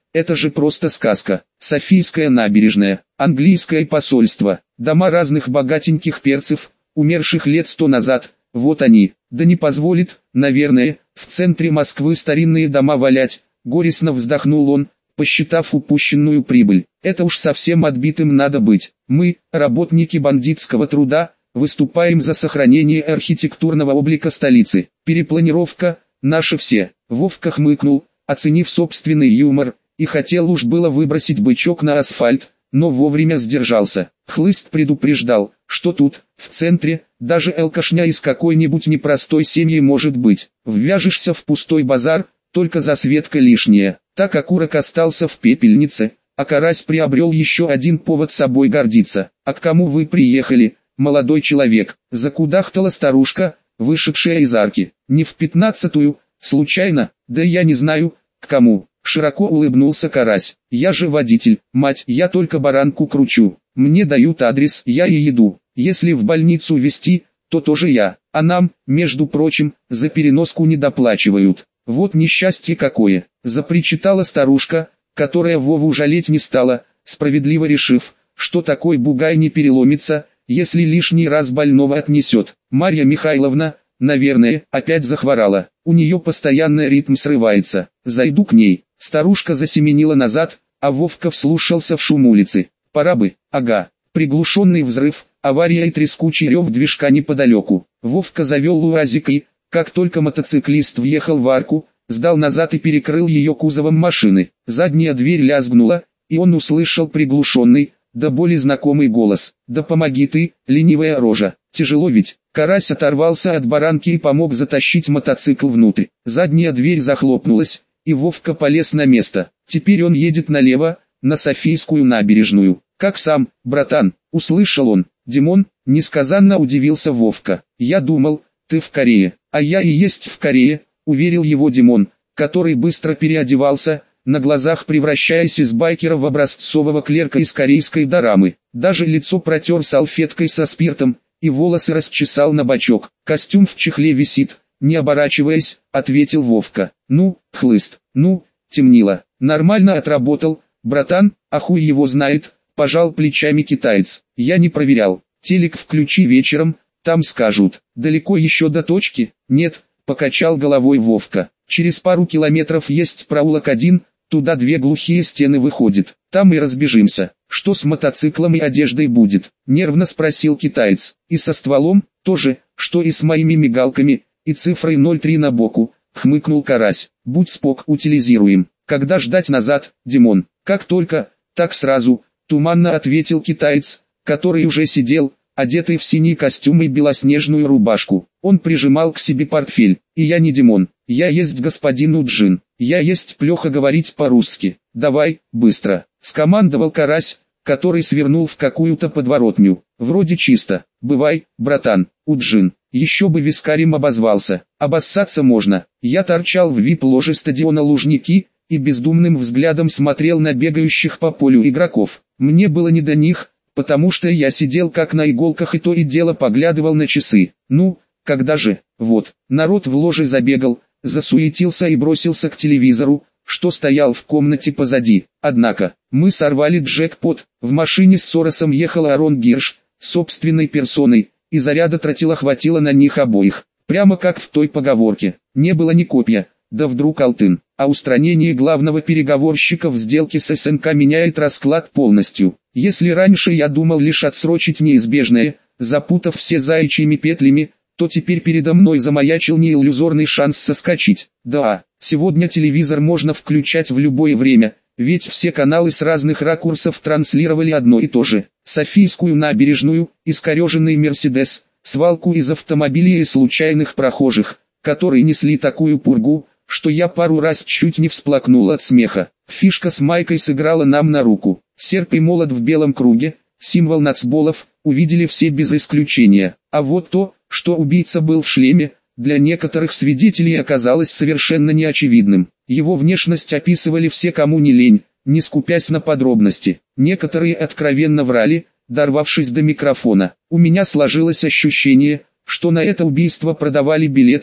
это же просто сказка. Софийская набережная, английское посольство, дома разных богатеньких перцев, умерших лет 100 назад, вот они. Да не позволит, наверное, в центре Москвы старинные дома валять, горестно вздохнул он, посчитав упущенную прибыль. Это уж совсем отбитым надо быть. Мы, работники бандитского труда, выступаем за сохранение архитектурного облика столицы. Перепланировка – наше все. Вовка хмыкнул, оценив собственный юмор, и хотел уж было выбросить бычок на асфальт, но вовремя сдержался. Хлыст предупреждал, что тут, в центре, даже алкашня из какой-нибудь непростой семьи может быть. Ввяжешься в пустой базар, только засветка лишняя. Так окурок остался в пепельнице, а карась приобрел еще один повод собой гордиться. А к кому вы приехали, молодой человек? Закудахтала старушка, вышедшая из арки. Не в 15-ю, случайно? Да я не знаю, к кому. Широко улыбнулся карась. Я же водитель, мать, я только баранку кручу. Мне дают адрес, я и еду. Если в больницу везти, то тоже я. А нам, между прочим, за переноску не доплачивают. Вот несчастье какое. Запричитала старушка, которая Вову жалеть не стала, справедливо решив, что такой бугай не переломится, если лишний раз больного отнесет. Марья Михайловна, наверное, опять захворала. У нее постоянно ритм срывается. Зайду к ней. Старушка засеменила назад, а Вовка вслушался в шум улицы. Пора бы, ага. Приглушенный взрыв, авария и трескучий рев движка неподалеку. Вовка завел УАЗик и, как только мотоциклист въехал в арку, сдал назад и перекрыл ее кузовом машины. Задняя дверь лязгнула, и он услышал приглушенный, до боли знакомый голос. «Да помоги ты, ленивая рожа, тяжело ведь». Карась оторвался от баранки и помог затащить мотоцикл внутрь. Задняя дверь захлопнулась, и Вовка полез на место. Теперь он едет налево, на Софийскую набережную. «Как сам, братан?» — услышал он. «Димон?» — несказанно удивился Вовка. «Я думал, ты в Корее». «А я и есть в Корее», — уверил его Димон, который быстро переодевался, на глазах превращаясь из байкера в образцового клерка из корейской дорамы. Даже лицо протер салфеткой со спиртом, и волосы расчесал на бочок. «Костюм в чехле висит», — не оборачиваясь, ответил Вовка. «Ну, хлыст, ну, темнило. Нормально отработал, братан, а хуй его знает», — пожал плечами китаец. «Я не проверял. Телек включи вечером, там скажут». «Далеко еще до точки?» «Нет», — покачал головой Вовка. «Через пару километров есть проулок один, туда две глухие стены выходят. Там и разбежимся». «Что с мотоциклом и одеждой будет?» — нервно спросил китаец. «И со стволом, тоже, что и с моими мигалками, и цифрой 03 на боку», — хмыкнул карась. «Будь спок, утилизируем». «Когда ждать назад, Димон?» «Как только, так сразу», — туманно ответил китаец, который уже сидел, одетый в синий костюм и белоснежную рубашку. Он прижимал к себе портфель. «И я не Димон, я есть господин Уджин, я есть плохо говорить по-русски. Давай, быстро», — скомандовал карась, который свернул в какую-то подворотню. «Вроде чисто. Бывай, братан, Уджин». Еще бы вискарем обозвался. Обоссаться можно. Я торчал в вип-ложе стадиона Лужники и бездумным взглядом смотрел на бегающих по полю игроков. Мне было не до них, потому что я сидел как на иголках и то и дело поглядывал на часы. Ну, когда же? Вот, народ в ложе забегал, засуетился и бросился к телевизору, что стоял в комнате позади. Однако, мы сорвали джекпот, в машине с Соросом ехал Арон Гирш, собственной персоной, и заряда тротила хватило на них обоих. Прямо как в той поговорке, не было ни копья, да вдруг алтын. А устранение главного переговорщика в сделке с СНК меняет расклад полностью. Если раньше я думал лишь отсрочить неизбежное, запутав все заячьими петлями, то теперь передо мной замаячил неиллюзорный шанс соскочить. Да, сегодня телевизор можно включать в любое время, ведь все каналы с разных ракурсов транслировали одно и то же. Софийскую набережную, искореженный Мерседес, свалку из автомобилей и случайных прохожих, которые несли такую пургу, что я пару раз чуть не всплакнул от смеха. Фишка с майкой сыграла нам на руку. Серп и молот в белом круге, символ нацболов, увидели все без исключения. А вот то, что убийца был в шлеме, для некоторых свидетелей оказалось совершенно неочевидным. Его внешность описывали все, кому не лень, не скупясь на подробности. Некоторые откровенно врали, дорвавшись до микрофона. У меня сложилось ощущение, что на это убийство продавали билеты,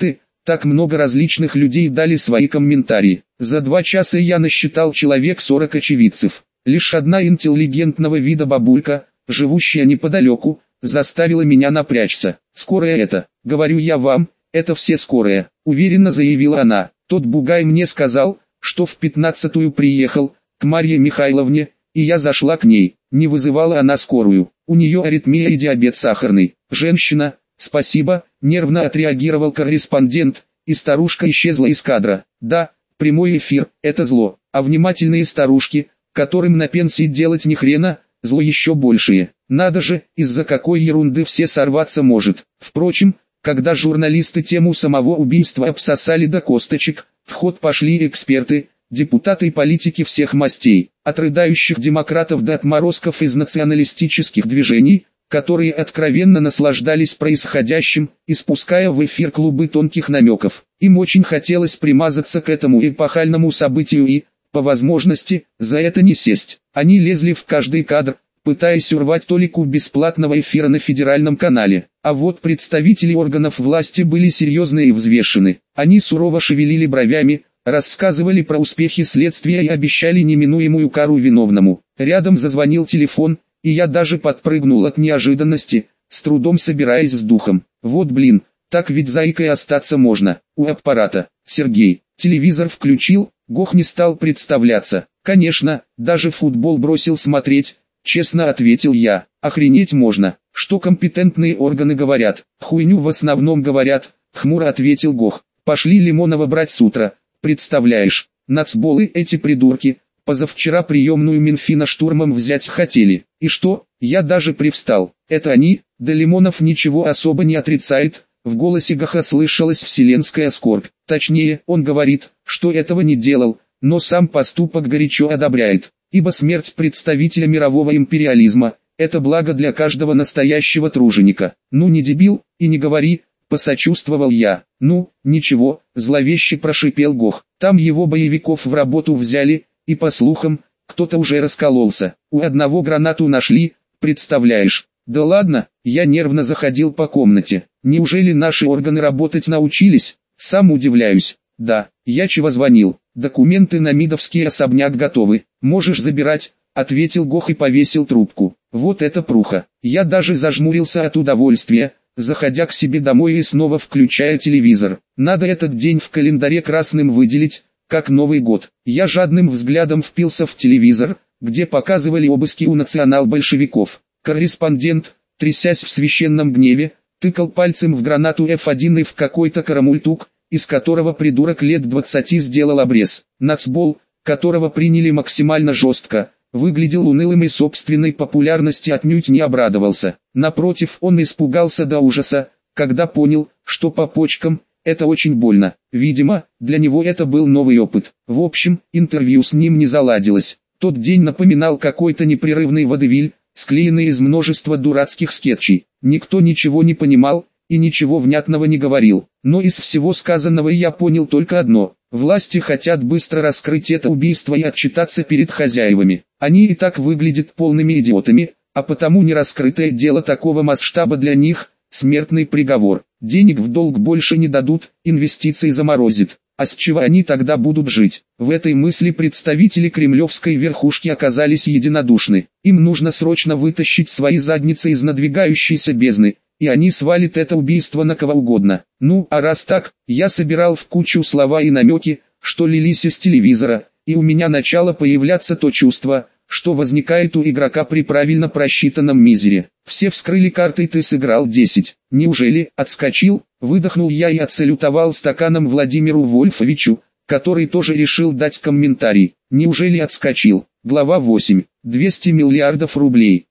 Так много различных людей дали свои комментарии. За 2 часа я насчитал человек 40 очевидцев. Лишь одна интеллигентного вида бабулька, живущая неподалеку, заставила меня напрячься. «Скорая это, говорю я вам, это все скорая», — уверенно заявила она. «Тот бугай мне сказал, что в 15-ю приехал, к Марье Михайловне, и я зашла к ней. Не вызывала она скорую, у нее аритмия и диабет сахарный». «Женщина, спасибо», — нервно отреагировал корреспондент, и старушка исчезла из кадра. Да, прямой эфир — это зло, а внимательные старушки, которым на пенсии делать ни хрена, зло еще большее. Надо же, из-за какой ерунды все сорваться может. Впрочем, когда журналисты тему самого убийства обсосали до косточек, в ход пошли эксперты, депутаты и политики всех мастей, от рыдающих демократов до отморозков из националистических движений, которые откровенно наслаждались происходящим, испуская в эфир клубы тонких намеков. Им очень хотелось примазаться к этому эпохальному событию и, по возможности, за это не сесть. Они лезли в каждый кадр, пытаясь урвать толику бесплатного эфира на федеральном канале. А вот представители органов власти были серьезны и взвешены. Они сурово шевелили бровями, рассказывали про успехи следствия и обещали неминуемую кару виновному. Рядом зазвонил телефон, и я даже подпрыгнул от неожиданности, с трудом собираясь с духом. Вот блин, так ведь заикой остаться можно. У аппарата. Сергей, телевизор включил, Гох не стал представляться. Конечно, даже футбол бросил смотреть, честно ответил я. Охренеть можно, что компетентные органы говорят. Хуйню в основном говорят, хмуро ответил Гох. Пошли Лимонова брать с утра, представляешь, нацболы эти придурки. Позавчера приемную Минфина штурмом взять хотели. И что? Я даже привстал. Это они? Да Лимонов ничего особо не отрицает. В голосе Гоха слышалась вселенская скорбь. Точнее, он говорит, что этого не делал, но сам поступок горячо одобряет. Ибо смерть представителя мирового империализма – это благо для каждого настоящего труженика. Ну не дебил, и не говори, посочувствовал я. Ну, ничего, зловеще прошипел Гох. Там его боевиков в работу взяли. И по слухам, кто-то уже раскололся. У одного гранату нашли, представляешь? Да ладно, я нервно заходил по комнате. Неужели наши органы работать научились? Сам удивляюсь. Да, я чего звонил. Документы на Мидовский особняк готовы. Можешь забирать, ответил Гох и повесил трубку. Вот это пруха. Я даже зажмурился от удовольствия, заходя к себе домой и снова включая телевизор. Надо этот день в календаре красным выделить, как Новый год. Я жадным взглядом впился в телевизор, где показывали обыски у национал-большевиков. Корреспондент, трясясь в священном гневе, тыкал пальцем в гранату F1 и в какой-то карамультук, из которого придурок лет 20 сделал обрез. Нацбол, которого приняли максимально жестко, выглядел унылым и собственной популярности отнюдь не обрадовался. Напротив, он испугался до ужаса, когда понял, что по почкам – это очень больно. Видимо, для него это был новый опыт. В общем, интервью с ним не заладилось. Тот день напоминал какой-то непрерывный водевиль, склеенный из множества дурацких скетчей. Никто ничего не понимал и ничего внятного не говорил. Но из всего сказанного я понял только одно. Власти хотят быстро раскрыть это убийство и отчитаться перед хозяевами. Они и так выглядят полными идиотами, а потому нераскрытое дело такого масштаба для них – смертный приговор. Денег в долг больше не дадут, инвестиции заморозит. А с чего они тогда будут жить? В этой мысли представители кремлевской верхушки оказались единодушны. Им нужно срочно вытащить свои задницы из надвигающейся бездны, и они свалят это убийство на кого угодно. Ну, а раз так, я собирал в кучу слова и намеки, что лились из телевизора, и у меня начало появляться то чувство, что возникает у игрока при правильно просчитанном мизере. Все вскрыли карты, ты сыграл 10. Неужели? Отскочил, выдохнул я и отсалютовал стаканом Владимиру Вольфовичу, который тоже решил дать комментарий. Неужели отскочил? Глава 8. 200 миллиардов рублей.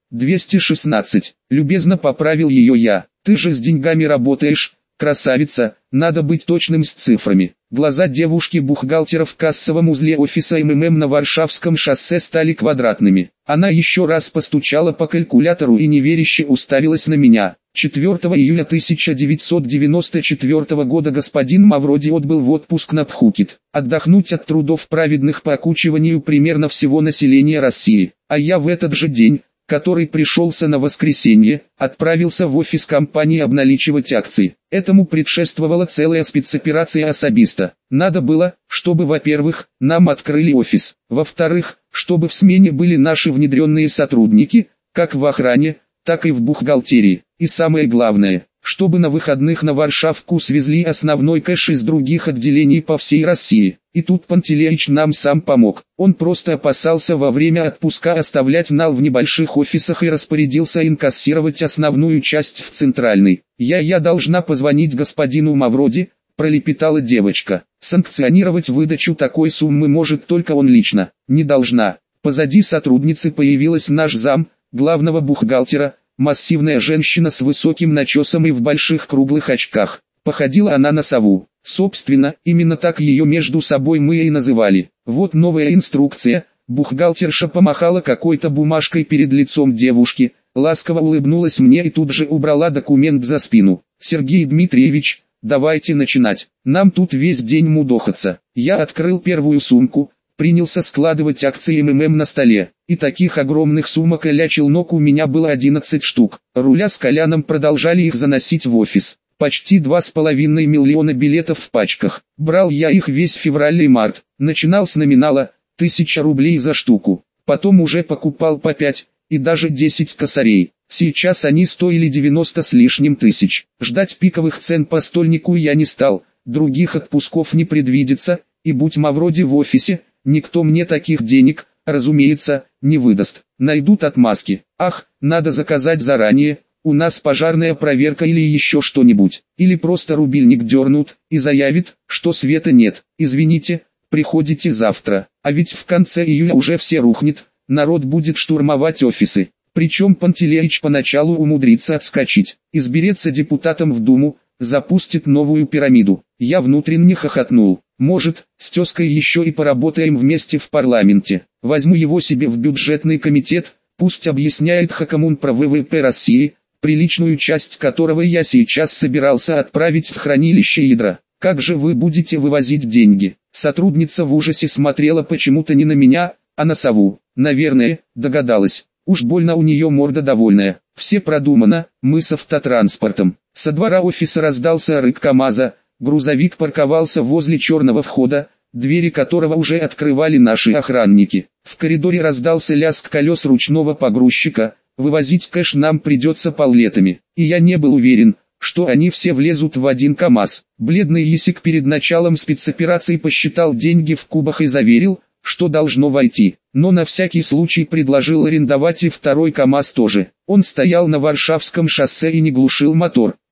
216. Любезно поправил ее я. Ты же с деньгами работаешь, красавица, надо быть точным с цифрами. Глаза девушки-бухгалтера в кассовом узле офиса МММ на Варшавском шоссе стали квадратными. Она еще раз постучала по калькулятору и неверяще уставилась на меня. 4 июля 1994 года господин Мавроди отбыл в отпуск на Пхукет, отдохнуть от трудов праведных по окучиванию примерно всего населения России. А я в этот же день, который пришелся на воскресенье, отправился в офис компании обналичивать акции. Этому предшествовала целая спецоперация особиста. Надо было, чтобы, во-первых, нам открыли офис, во-вторых, чтобы в смене были наши внедренные сотрудники, как в охране, так и в бухгалтерии. И самое главное, чтобы на выходных на Варшавку свезли основной кэш из других отделений по всей России. И тут Пантелеич нам сам помог. Он просто опасался во время отпуска оставлять нал в небольших офисах и распорядился инкассировать основную часть в центральной. Я должна позвонить господину Мавроди, пролепетала девочка. Санкционировать выдачу такой суммы может только он лично. Не должна. Позади сотрудницы появилась наш зам, главного бухгалтера, массивная женщина с высоким начесом и в больших круглых очках. Походила она на сову. Собственно, именно так ее между собой мы и называли. Вот новая инструкция. Бухгалтерша помахала какой-то бумажкой перед лицом девушки, ласково улыбнулась мне и тут же убрала документ за спину. Сергей Дмитриевич, давайте начинать. Нам тут весь день мудохаться. Я открыл первую сумку, принялся складывать акции МММ на столе. И таких огромных сумок а-ля челнок у меня было 11 штук. Руля с Коляном продолжали их заносить в офис. Почти 2,5 миллиона билетов в пачках. Брал я их весь февраль и март. Начинал с номинала 1000 рублей за штуку. Потом уже покупал по 5 и даже 10 косарей. Сейчас они стоили 90 с лишним тысяч. Ждать пиковых цен по стольнику я не стал. Других отпусков не предвидится. И будь Мавроди в офисе, никто мне таких денег, разумеется, не выдаст. Найдут отмазки. Ах, надо заказать заранее. У нас пожарная проверка или еще что-нибудь. Или просто рубильник дернут и заявит, что света нет. Извините, приходите завтра. А ведь в конце июля уже все рухнет, народ будет штурмовать офисы. Причем Пантелеич поначалу умудрится отскочить, изберется депутатом в Думу, запустит новую пирамиду. Я внутренне хохотнул. Может, с тезкой еще и поработаем вместе в парламенте. Возьму его себе в бюджетный комитет, пусть объясняет Хакамун про ВВП России, приличную часть которого я сейчас собирался отправить в хранилище ядра. Как же вы будете вывозить деньги? Сотрудница в ужасе смотрела почему-то не на меня, а на сову. Наверное, догадалась. Уж больно у нее морда довольная. Все продумано, мы с автотранспортом. Со двора офиса раздался рык КамАЗа, грузовик парковался возле черного входа, двери которого уже открывали наши охранники. В коридоре раздался лязг колес ручного погрузчика. Вывозить кэш нам придется паллетами, и я не был уверен, что они все влезут в один КамАЗ. Бледный Есик перед началом спецоперации посчитал деньги в кубах и заверил, что должно войти, но на всякий случай предложил арендовать и второй КамАЗ тоже. Он стоял на Варшавском шоссе и не глушил мотор.